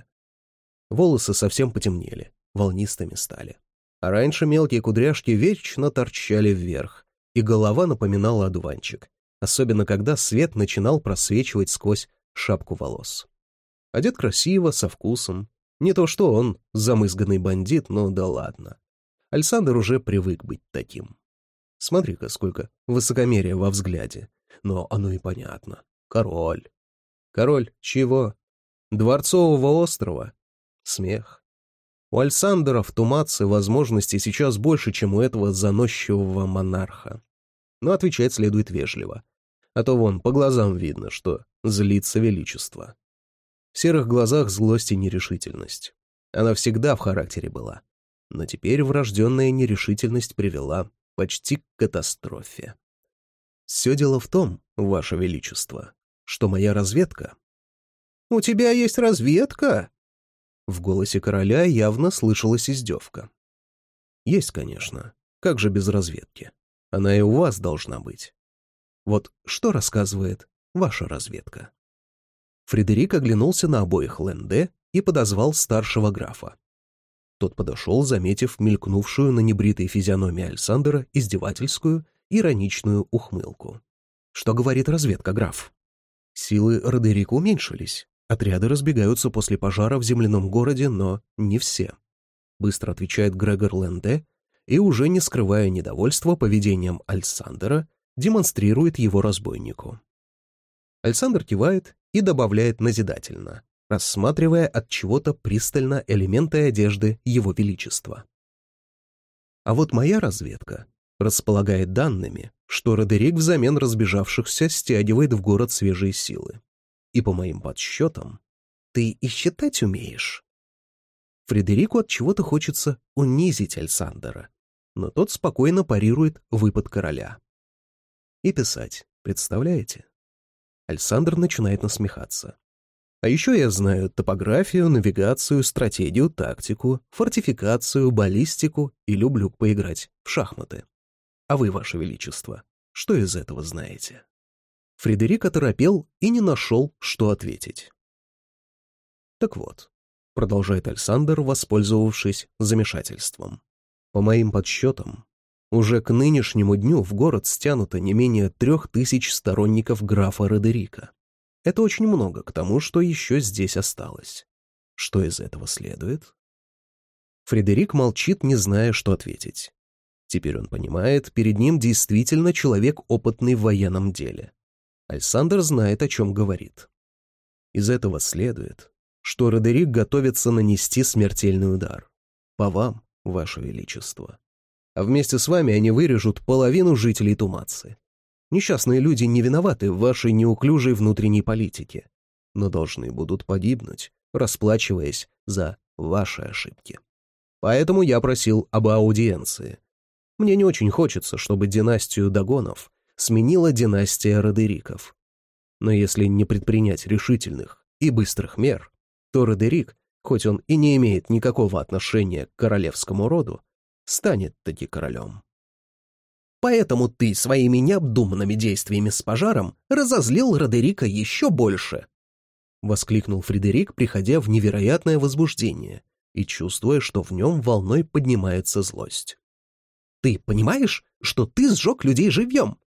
[SPEAKER 1] Волосы совсем потемнели, волнистыми стали. А раньше мелкие кудряшки вечно торчали вверх, и голова напоминала одуванчик, особенно когда свет начинал просвечивать сквозь шапку волос. Одет красиво, со вкусом. Не то что он, замызганный бандит, но да ладно. Альсандер уже привык быть таким. Смотри-ка, сколько высокомерия во взгляде. Но оно и понятно. Король. Король чего? Дворцового острова? Смех. У Альсандера в Тумаце возможностей сейчас больше, чем у этого заносчивого монарха. Но отвечать следует вежливо. А то вон по глазам видно, что злится величество. В серых глазах злость и нерешительность. Она всегда в характере была. Но теперь врожденная нерешительность привела почти к катастрофе. Все дело в том, Ваше Величество, что моя разведка... «У тебя есть разведка?» В голосе короля явно слышалась издевка. «Есть, конечно. Как же без разведки? Она и у вас должна быть. Вот что рассказывает ваша разведка?» Фредерик оглянулся на обоих Ленде и подозвал старшего графа. Тот подошел, заметив мелькнувшую на небритой физиономии Альсандера издевательскую, ироничную ухмылку. «Что говорит разведка, граф?» Силы Родерика уменьшились. Отряды разбегаются после пожара в земляном городе, но не все. Быстро отвечает Грегор Ленде и, уже не скрывая недовольства поведением Альсандера, демонстрирует его разбойнику. Альсандер кивает и добавляет назидательно, рассматривая от чего-то пристально элементы одежды его величества. А вот моя разведка располагает данными, что Родерик взамен разбежавшихся стягивает в город свежие силы. И по моим подсчетам, ты и считать умеешь. Фредерику от чего-то хочется унизить Альсандера, но тот спокойно парирует выпад короля. И писать, представляете? Альсандер начинает насмехаться. А еще я знаю топографию, навигацию, стратегию, тактику, фортификацию, баллистику и люблю поиграть в шахматы. А вы, Ваше Величество, что из этого знаете? Фредерик оторопел и не нашел, что ответить. Так вот, продолжает Альсандер, воспользовавшись замешательством. По моим подсчетам, уже к нынешнему дню в город стянуто не менее трех тысяч сторонников графа Родерика. Это очень много к тому, что еще здесь осталось. Что из этого следует? Фредерик молчит, не зная, что ответить. Теперь он понимает, перед ним действительно человек, опытный в военном деле. Альсандер знает, о чем говорит. Из этого следует, что Родерик готовится нанести смертельный удар. По вам, Ваше Величество. А вместе с вами они вырежут половину жителей Тумацы. Несчастные люди не виноваты в вашей неуклюжей внутренней политике, но должны будут погибнуть, расплачиваясь за ваши ошибки. Поэтому я просил об аудиенции. Мне не очень хочется, чтобы династию Дагонов сменила династия Родериков. Но если не предпринять решительных и быстрых мер, то Родерик, хоть он и не имеет никакого отношения к королевскому роду, станет таки королем. Поэтому ты своими необдуманными действиями с пожаром разозлил Родерика еще больше, — воскликнул Фредерик, приходя в невероятное возбуждение и чувствуя, что в нем волной поднимается злость. Ты понимаешь, что ты сжег людей живьем?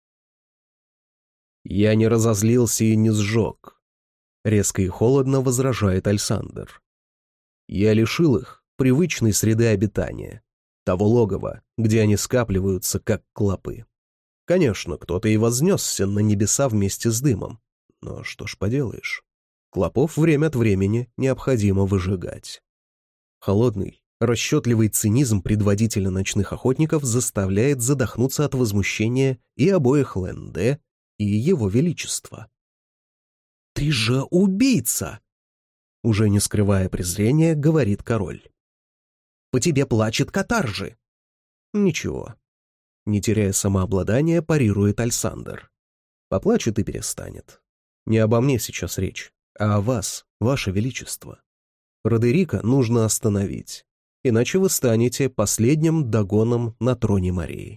[SPEAKER 1] Я не разозлился и не сжег, — резко и холодно возражает Альсандер. Я лишил их привычной среды обитания, того логова, где они скапливаются, как клопы. Конечно, кто-то и вознесся на небеса вместе с дымом, но что ж поделаешь, клопов время от времени необходимо выжигать. Холодный, расчетливый цинизм предводителя ночных охотников заставляет задохнуться от возмущения и обоих Ленде, и его величества. «Ты же убийца!» Уже не скрывая презрения, говорит король. «По тебе плачет катаржи». «Ничего, Не теряя самообладания, парирует Альсандер. Поплачет и перестанет. Не обо мне сейчас речь, а о вас, ваше величество. Родерика нужно остановить, иначе вы станете последним Дагоном на троне Морей.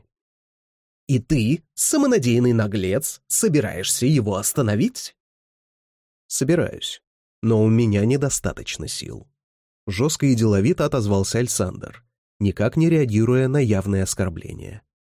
[SPEAKER 2] И ты, самонадеянный наглец, собираешься его остановить?
[SPEAKER 1] Собираюсь, но у меня недостаточно сил. Жестко и деловито отозвался Альсандер, никак не реагируя на явное оскорбление.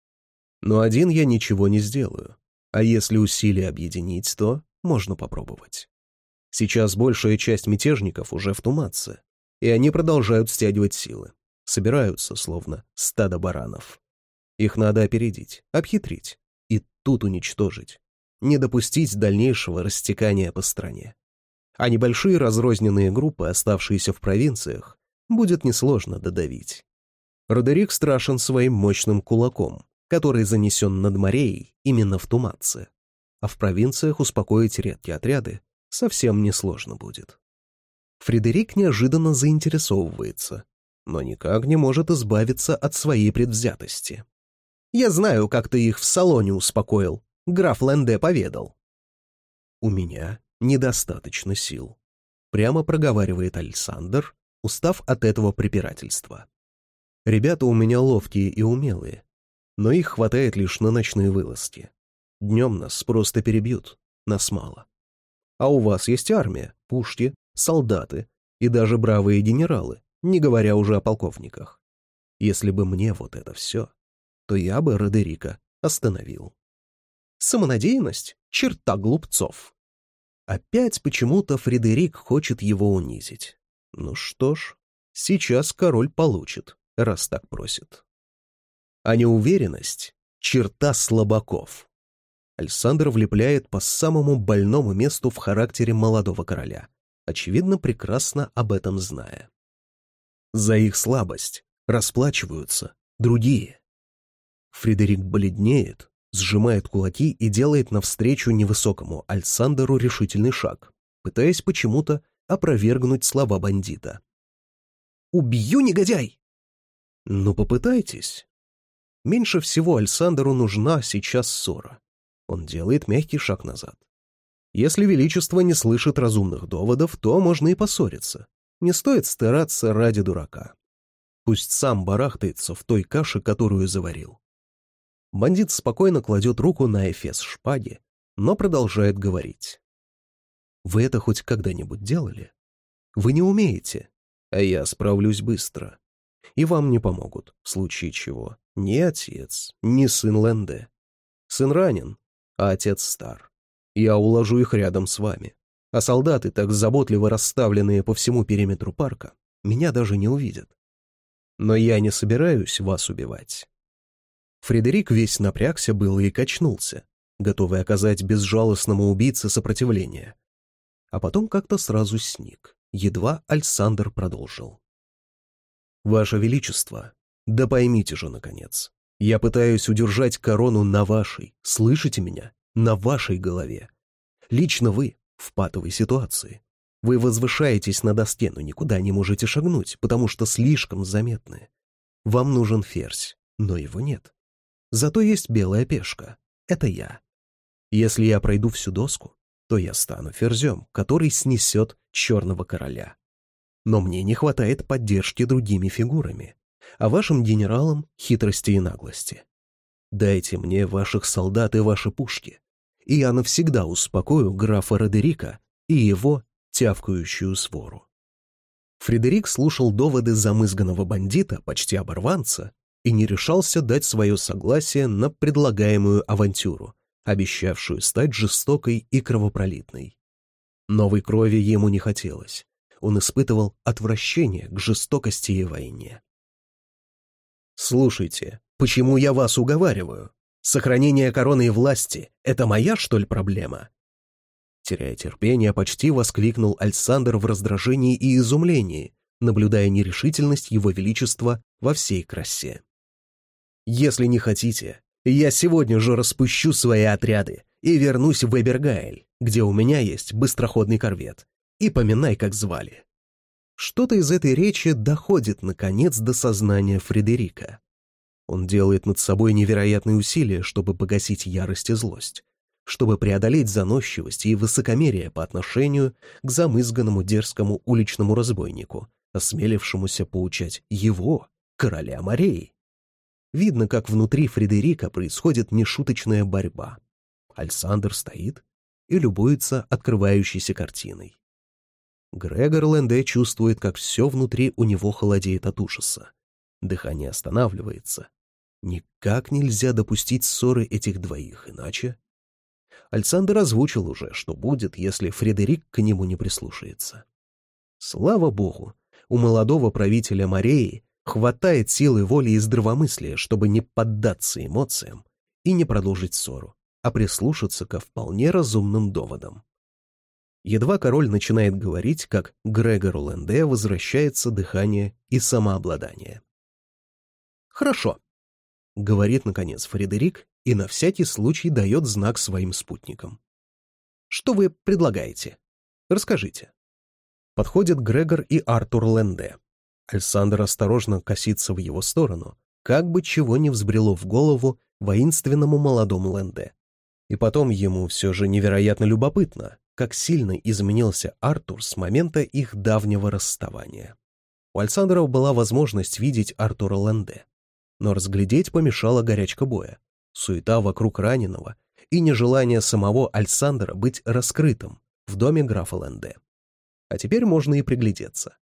[SPEAKER 1] Но один я ничего не сделаю, а если усилия объединить, то можно попробовать. Сейчас большая часть мятежников уже в Туматце, и они продолжают стягивать силы, собираются, словно стадо баранов. Их надо опередить, обхитрить и тут уничтожить, не допустить дальнейшего растекания по стране. А небольшие разрозненные группы, оставшиеся в провинциях, будет несложно додавить. Родерик страшен своим мощным кулаком, который занесен над Мореей именно в Туматце, а в провинциях успокоить редкие отряды совсем несложно будет. Фредерик неожиданно заинтересовывается, но никак не может избавиться от своей предвзятости.
[SPEAKER 2] «Я знаю, как ты их в салоне успокоил. Граф Ленде поведал».
[SPEAKER 1] «У меня недостаточно сил», — прямо проговаривает Альсандер, устав от этого препирательства. «Ребята у меня ловкие и умелые, но их хватает лишь на ночные вылазки. Днем нас просто перебьют, нас мало. А у вас есть армия, пушки, солдаты и даже бравые генералы, не говоря уже о полковниках. Если бы мне вот это все, то я бы Родерика остановил».
[SPEAKER 2] Самонадеянность — черта глупцов.
[SPEAKER 1] Опять почему-то Фредерик хочет его унизить. Ну что ж, сейчас король получит, раз так просит. А неуверенность — черта слабаков. Альсандер влепляет по самому больному месту в характере молодого короля, очевидно, прекрасно об этом зная. За их слабость расплачиваются другие. Фредерик бледнеет, сжимает кулаки и делает навстречу невысокому Альсандеру решительный шаг, пытаясь почему-то опровергнуть слова бандита.
[SPEAKER 2] «Убью, негодяй!»
[SPEAKER 1] «Ну, попытайтесь». Меньше всего Альсандеру нужна сейчас ссора. Он делает мягкий шаг назад. Если величество не слышит разумных доводов, то можно и поссориться. Не стоит стараться ради дурака. Пусть сам барахтается в той каше, которую заварил. Бандит спокойно кладет руку на эфес шпаги, но продолжает говорить. «Вы это хоть когда-нибудь делали? Вы не умеете, а я справлюсь быстро. И вам не помогут, в случае чего, ни отец, ни сын Ленде. Сын ранен, а отец стар. Я уложу их рядом с вами, а солдаты, так заботливо расставленные по всему периметру парка, меня даже не увидят. Но я не собираюсь вас убивать». Фредерик весь напрягся было и качнулся, готовый оказать безжалостному убийце сопротивление. А потом как-то сразу сник, едва Альсандер продолжил. «Ваше Величество, да поймите же, наконец, я пытаюсь удержать корону на вашей, слышите меня, на вашей голове. Лично вы в патовой ситуации. Вы возвышаетесь на доске, но никуда не можете шагнуть, потому что слишком заметны. Вам нужен ферзь, но его нет. Зато есть белая пешка. Это я. Если я пройду всю доску, то я стану ферзем, который снесет черного короля. Но мне не хватает поддержки другими фигурами, а вашим генералам — хитрости и наглости. Дайте мне ваших солдат и ваши пушки, и я навсегда успокою графа Родерика и его тявкающую свору». Фредерик слушал доводы замызганного бандита, почти оборванца, и не решался дать свое согласие на предлагаемую авантюру, обещавшую стать жестокой и кровопролитной. Новой крови ему не хотелось. Он испытывал отвращение к жестокости и войне. «Слушайте, почему я вас уговариваю? Сохранение короны и власти — это моя, что ли, проблема?» Теряя терпение, почти воскликнул Альсандер в раздражении и изумлении, наблюдая нерешительность его величества во всей красе. «Если не хотите, я сегодня же распущу свои отряды и вернусь в Эбергаэль, где у меня есть быстроходный корвет, и поминай, как звали». Что-то из этой речи доходит, наконец, до сознания Фредерика. Он делает над собой невероятные усилия, чтобы погасить ярость и злость, чтобы преодолеть заносчивость и высокомерие по отношению к замызганному дерзкому уличному разбойнику, осмелившемуся поучать его, короля морей. Видно, как внутри Фредерика происходит нешуточная борьба. Альсандр стоит и любуется открывающейся картиной. Грегор Ленде чувствует, как все внутри у него холодеет от ужаса. Дыхание останавливается. Никак нельзя допустить ссоры этих двоих, иначе... Альсандр озвучил уже, что будет, если Фредерик к нему не прислушается. Слава богу, у молодого правителя Мореи хватает силы воли и здравомыслия, чтобы не поддаться эмоциям и не продолжить ссору, а прислушаться ко вполне разумным доводам. Едва король начинает говорить, как Грегору Ленде возвращается дыхание и самообладание. «Хорошо», — говорит, наконец, Фредерик и на всякий случай дает знак своим спутникам. «Что вы предлагаете? Расскажите». Подходят Грегор и Артур Ленде. Альсандр осторожно косится в его сторону, как бы чего не взбрело в голову воинственному молодому Ленде. И потом ему все же невероятно любопытно, как сильно изменился Артур с момента их давнего расставания. У Альсандра была возможность видеть Артура Ленде, но разглядеть помешала горячка боя, суета вокруг раненого и нежелание самого Альсандра быть раскрытым в доме графа Ленде. А теперь можно и приглядеться.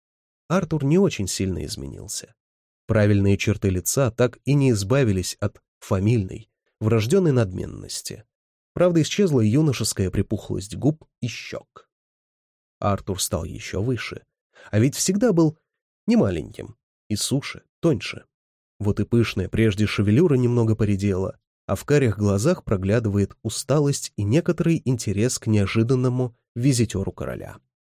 [SPEAKER 1] Артур не очень сильно изменился. Правильные черты лица так и не избавились от фамильной, врожденной надменности. Правда, исчезла юношеская припухлость губ и щек. Артур стал еще выше, а ведь всегда был не маленьким, и суше, тоньше. Вот и пышная прежде шевелюра немного поредела, а в карих глазах проглядывает усталость и некоторый интерес к неожиданному визитеру короля.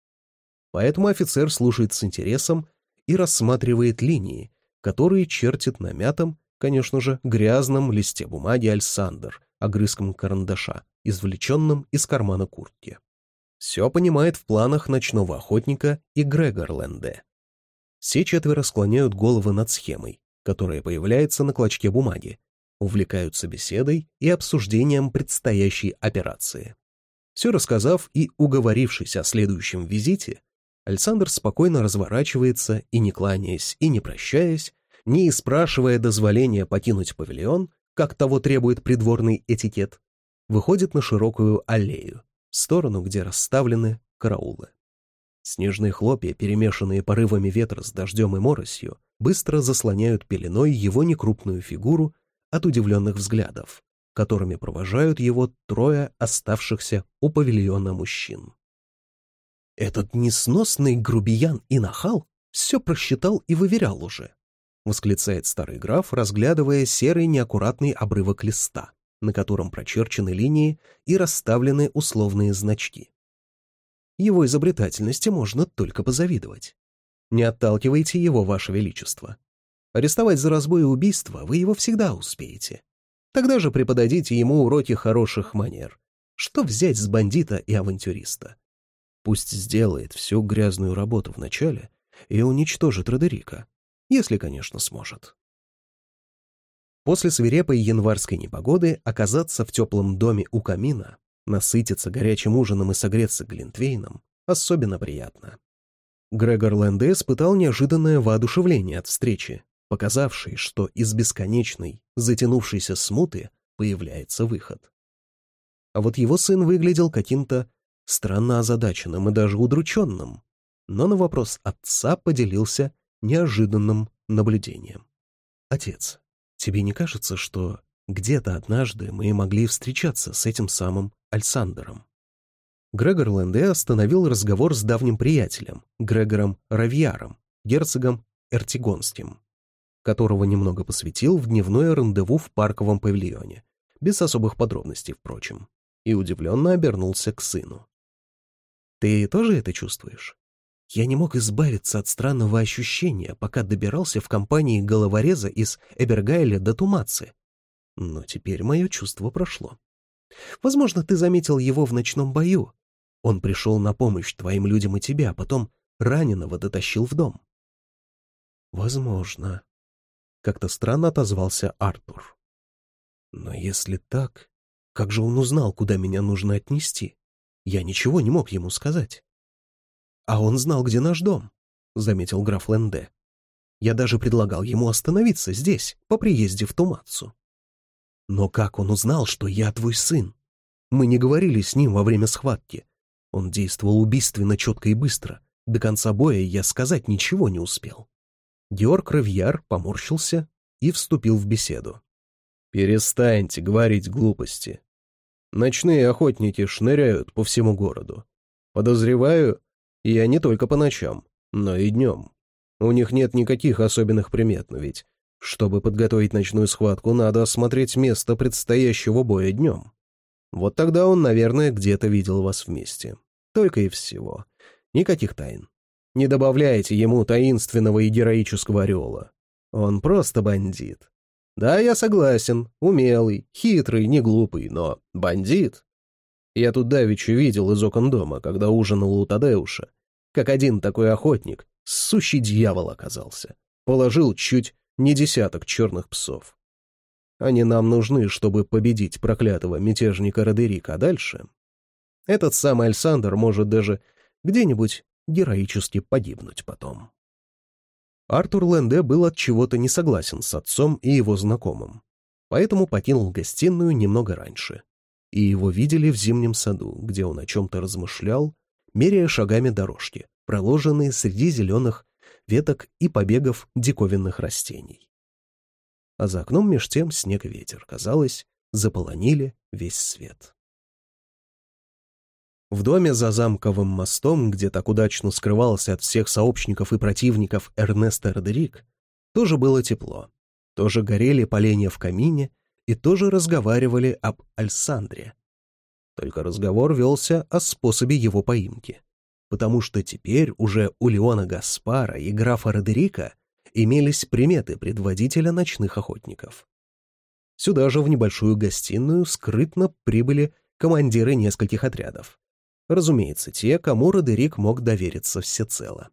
[SPEAKER 1] Поэтому офицер слушает с интересом и рассматривает линии, которые чертит на мятом, конечно же, грязном листе бумаги Альсандр, огрызком карандаша, извлеченным из кармана куртки. Все понимает в планах ночного охотника и Грегор Ленде. Все четверо склоняют головы над схемой, которая появляется на клочке бумаги, увлекаются беседой и обсуждением предстоящей операции. Все рассказав и уговорившись о следующем визите, Альсандр спокойно разворачивается и, не кланяясь и не прощаясь, не спрашивая дозволения покинуть павильон, как того требует придворный этикет, выходит на широкую аллею, в сторону, где расставлены караулы. Снежные хлопья, перемешанные порывами ветра с дождем и моросью, быстро заслоняют пеленой его некрупную фигуру от удивленных взглядов, которыми провожают его трое оставшихся у павильона мужчин. «Этот несносный грубиян и нахал все просчитал и выверял уже», — восклицает старый граф, разглядывая серый неаккуратный обрывок листа, на котором прочерчены линии и расставлены условные значки. Его изобретательности можно только позавидовать. Не отталкивайте его, ваше величество. Арестовать за разбой и убийство вы его всегда успеете. Тогда же преподадите ему уроки хороших манер. Что взять с бандита и авантюриста? Пусть сделает всю грязную работу вначале и уничтожит Родерика, если, конечно, сможет. После свирепой январской непогоды оказаться в теплом доме у камина, насытиться горячим ужином и согреться глинтвейном особенно приятно. Грегор Ленде испытал неожиданное воодушевление от встречи, показавшей, что из бесконечной, затянувшейся смуты появляется выход. А вот его сын выглядел каким-то странно озадаченным и даже удрученным, но на вопрос отца поделился неожиданным наблюдением. «Отец, тебе не кажется, что где-то однажды мы могли встречаться с этим самым Альсандером?» Грегор Ленде остановил разговор с давним приятелем, Грегором Равьяром, герцогом Эртигонским, которого немного посвятил в дневное рандеву в парковом павильоне, без особых подробностей, впрочем, и удивленно обернулся к сыну. «Ты тоже это чувствуешь? Я не мог избавиться от странного ощущения, пока добирался в компании головореза из Эбергайля до Тумацы. Но теперь мое чувство прошло. Возможно, ты заметил его в ночном бою. Он пришел на помощь твоим людям и тебе, а потом раненого дотащил в дом». «Возможно». Как-то странно отозвался Артур. Но если так, как же он узнал, куда меня нужно отнести? Я ничего не мог ему сказать. А он знал, где наш дом, заметил граф Ленде. Я даже предлагал ему остановиться здесь, по приезде в Тумацу. Но как он узнал, что я твой сын? Мы не говорили с ним во время схватки. Он действовал убийственно, четко и быстро. До конца боя я сказать ничего не успел. Георг Равьяр поморщился и вступил в беседу. «Перестаньте говорить глупости. Ночные охотники шныряют по всему городу. Подозреваю, я не только по ночам, но и днем. У них нет никаких особенных примет, но ведь, чтобы подготовить ночную схватку, надо осмотреть место предстоящего боя днем. Вот тогда он, наверное, где-то видел вас вместе. Только и всего. Никаких тайн. Не добавляйте ему таинственного и героического ореола. Он просто бандит. Да, я согласен, умелый, хитрый, не глупый, но бандит. Я тут давеча видел из окон дома, когда ужинал у Тадеуша, как один такой охотник, сущий дьявол оказался, положил чуть не десяток черных псов. Они нам нужны, чтобы победить проклятого мятежника Родерика, а дальше этот самый Альсандр может даже где-нибудь героически погибнуть потом. Артур Ленде был от чего-то не согласен с отцом и его знакомым, поэтому покинул гостиную немного раньше, и его видели в зимнем саду, где он о чем-то размышлял, меряя шагами дорожки, проложенные среди зеленых веток и побегов диковинных растений. А за окном меж тем снег и ветер, казалось, заполонили весь свет. В доме за замковым мостом, где так удачно скрывался от всех сообщников и противников Эрнеста Родерик, тоже было тепло, тоже горели поленья в камине и тоже разговаривали об Альсандре. Только разговор велся о способе его поимки, потому что теперь уже у Леона Гаспара и графа Родерика имелись приметы предводителя ночных охотников. Сюда же в небольшую гостиную скрытно прибыли командиры нескольких отрядов. Разумеется, те, кому Родерик мог довериться всецело.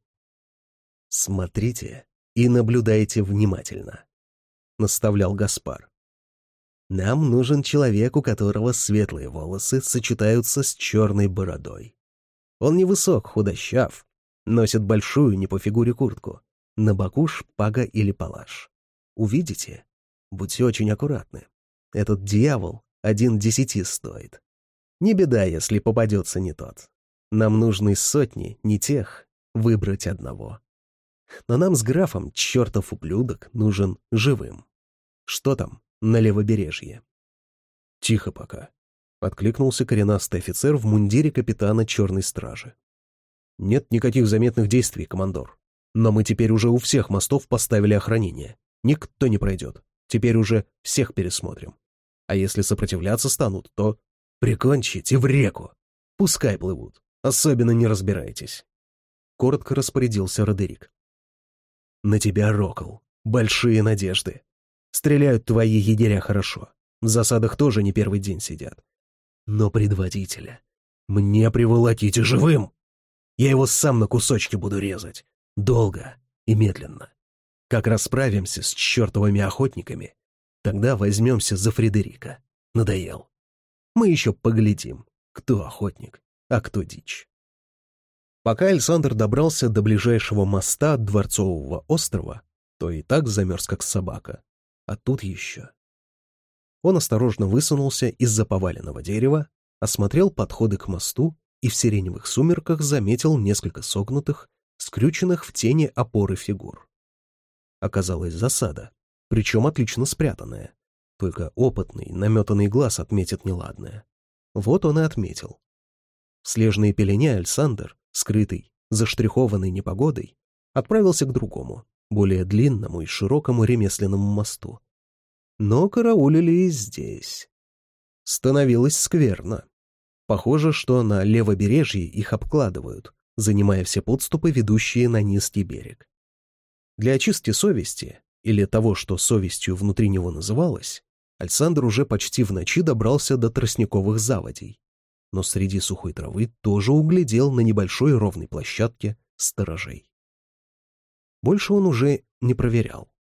[SPEAKER 1] «Смотрите и наблюдайте внимательно», — наставлял Гаспар. «Нам нужен человек, у которого светлые волосы сочетаются с черной бородой. Он невысок, худощав, носит большую не по фигуре куртку, на боку шпага или палаш. Увидите? Будьте очень аккуратны. Этот дьявол один десяти стоит. Не беда, если попадется не тот. Нам нужны сотни, не тех, выбрать одного. Но нам с графом чертов ублюдок нужен живым. Что там на левобережье?» «Тихо пока», — откликнулся коренастый офицер в мундире капитана черной стражи. «Нет никаких заметных действий, командор. Но мы теперь уже у всех мостов поставили охранение. Никто не пройдет. Теперь уже всех пересмотрим. А если сопротивляться станут, то прикончите в реку. Пускай плывут. Особенно не разбирайтесь». Коротко распорядился Родерик. «На тебя, Рокл, большие надежды. Стреляют твои егеря хорошо. В засадах тоже не первый день сидят. Но предводителя мне приволоките живым. Я его сам на кусочки буду резать. Долго и медленно. Как расправимся с чертовыми охотниками, тогда возьмемся за Фредерика. Надоел. Мы еще поглядим, кто охотник, а кто дичь». Пока Альсандр добрался до ближайшего моста от Дворцового острова, то и так замерз, как собака. А тут еще. Он осторожно высунулся из-за поваленного дерева, осмотрел подходы к мосту и в сиреневых сумерках заметил несколько согнутых, скрюченных в тени опоры фигур. Оказалась засада, причем отлично спрятанная. Только опытный, наметанный глаз отметит неладное. Вот он и отметил. В снежной пелене Альсандр, скрытый, заштрихованный непогодой, отправился к другому, более длинному и широкому ремесленному мосту. Но караулили и здесь. Становилось скверно. Похоже, что на левобережье их обкладывают, занимая все подступы, ведущие на низкий берег. Для очистки совести, или того, что совестью внутри него называлось, Альсандр уже почти в ночи добрался до тростниковых заводей, но среди сухой травы тоже углядел на небольшой ровной площадке сторожей. Больше он уже не проверял.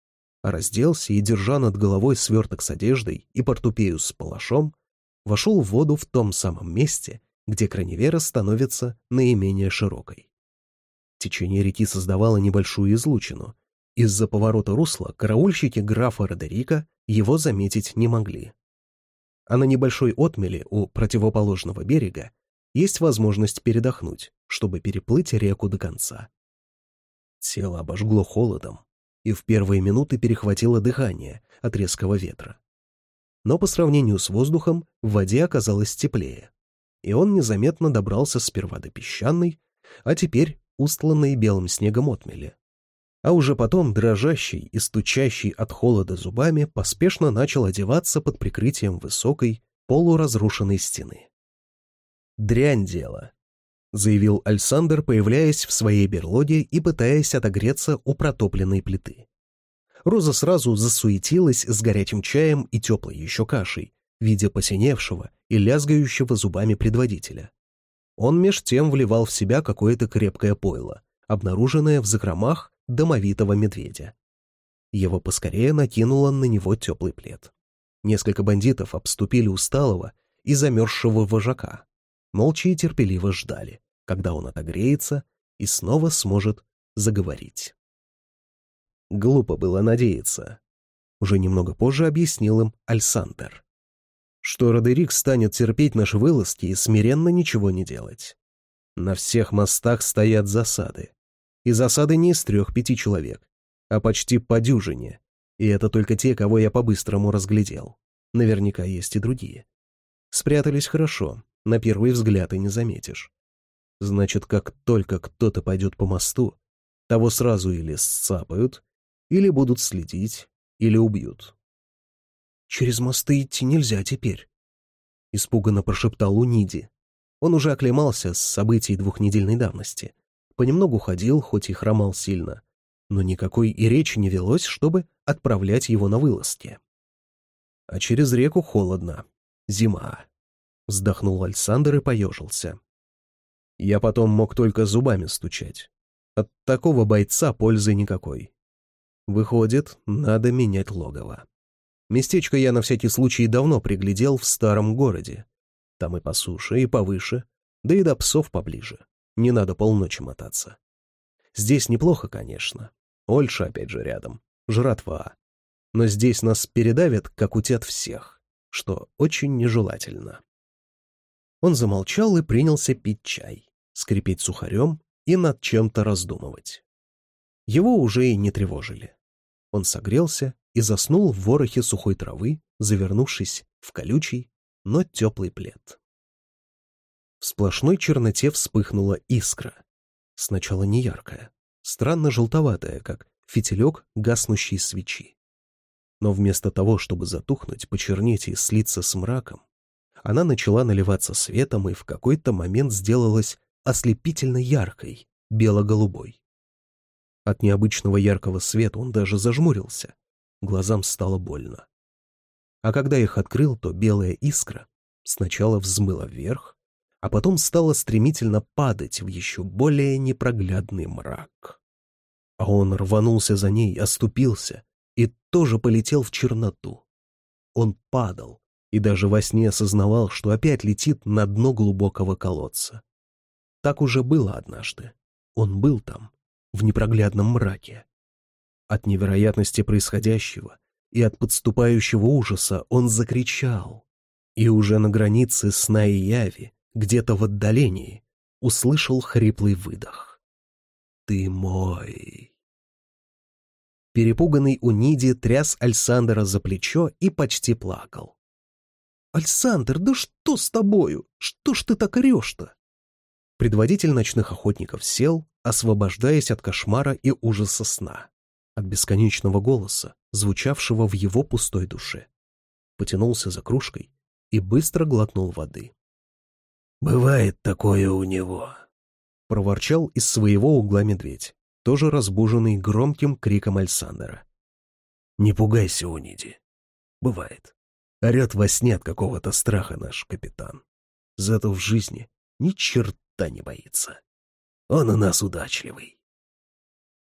[SPEAKER 1] а разделся и, держа над головой сверток с одеждой и портупею с палашом, вошел в воду в том самом месте, где Краневера становится наименее широкой. Течение реки создавало небольшую излучину. Из-за поворота русла караульщики графа Родерика его заметить не могли. А на небольшой отмеле у противоположного берега есть возможность передохнуть, чтобы переплыть реку до конца. Тело обожгло холодом, и в первые минуты перехватило дыхание от резкого ветра. Но по сравнению с воздухом в воде оказалось теплее, и он незаметно добрался сперва до песчаной, а теперь устланной белым снегом отмели. А уже потом, дрожащий и стучащий от холода зубами, поспешно начал одеваться под прикрытием высокой, полуразрушенной стены. «Дрянь дело», — заявил Альсандер, появляясь в своей берлоге и пытаясь отогреться у протопленной плиты. Роза сразу засуетилась с горячим чаем и теплой еще кашей, видя посиневшего и лязгающего зубами предводителя. Он меж тем вливал в себя какое-то крепкое пойло, обнаруженное в закромах домовитого медведя. Его поскорее накинуло на него теплый плед. Несколько бандитов обступили усталого и замерзшего вожака, молча и терпеливо ждали, когда он отогреется и снова сможет заговорить. Глупо было надеяться. Уже немного позже объяснил им Альсандер, что Родерик станет терпеть наши вылазки и смиренно ничего не делать. На всех мостах стоят засады. И засады не из трех-пяти человек, а почти по дюжине, и это только те, кого я по-быстрому разглядел. Наверняка есть и другие. Спрятались хорошо, на первый взгляд и не заметишь. Значит, как только кто-то пойдет по мосту, того сразу или сцапают, или будут следить, или убьют. «Через мосты идти нельзя теперь», — испуганно прошептал Униди. Он уже оклемался с событий двухнедельной давности. Понемногу ходил, хоть и хромал сильно, но никакой и речи не велось, чтобы отправлять его на вылазки. А через реку холодно. Зима. Вздохнул Альсандер и поежился. Я потом мог только зубами стучать. От такого бойца пользы никакой. Выходит, надо менять логово. Местечко я на всякий случай давно приглядел в старом городе. Там и по суше, и повыше, да и до псов поближе. Не надо полночи мотаться. Здесь неплохо, конечно. Ольша опять же рядом. Жратва. Но здесь нас передавят, как утят всех, что очень нежелательно. Он замолчал и принялся пить чай, скрипеть сухарем и над чем-то раздумывать. Его уже и не тревожили. Он согрелся и заснул в ворохе сухой травы, завернувшись в колючий, но теплый плед. В сплошной черноте вспыхнула искра. Сначала неяркая, странно желтоватая, как фитилек гаснущей свечи. Но вместо того, чтобы затухнуть, почернеть и слиться с мраком, она начала наливаться светом и в какой-то момент сделалась ослепительно яркой, бело-голубой. От необычного яркого света он даже зажмурился, глазам стало больно. А когда их открыл, то белая искра сначала взмыла вверх, а потом стала стремительно падать в еще более непроглядный мрак. А он рванулся за ней, оступился и тоже полетел в черноту. Он падал и даже во сне осознавал, что опять летит на дно глубокого колодца. Так уже было однажды. Он был там, в непроглядном мраке. От невероятности происходящего и от подступающего ужаса он закричал, и уже на границе сна и яви, где-то в отдалении, услышал хриплый выдох. «Ты мой!» Перепуганный Униди тряс Альсандера за плечо и почти плакал. «Альсандер, да что с тобою? Что ж ты так орешь-то?» Предводитель ночных охотников сел, освобождаясь от кошмара и ужаса сна, от бесконечного голоса, звучавшего в его пустой душе. Потянулся за кружкой и быстро глотнул воды. «Бывает такое у него», — проворчал из своего угла медведь, тоже разбуженный громким криком Альсандера. «Не пугайся, Униди. Бывает. Орет во сне от какого-то страха наш капитан. Зато в жизни ни черта не боится. Он у нас удачливый».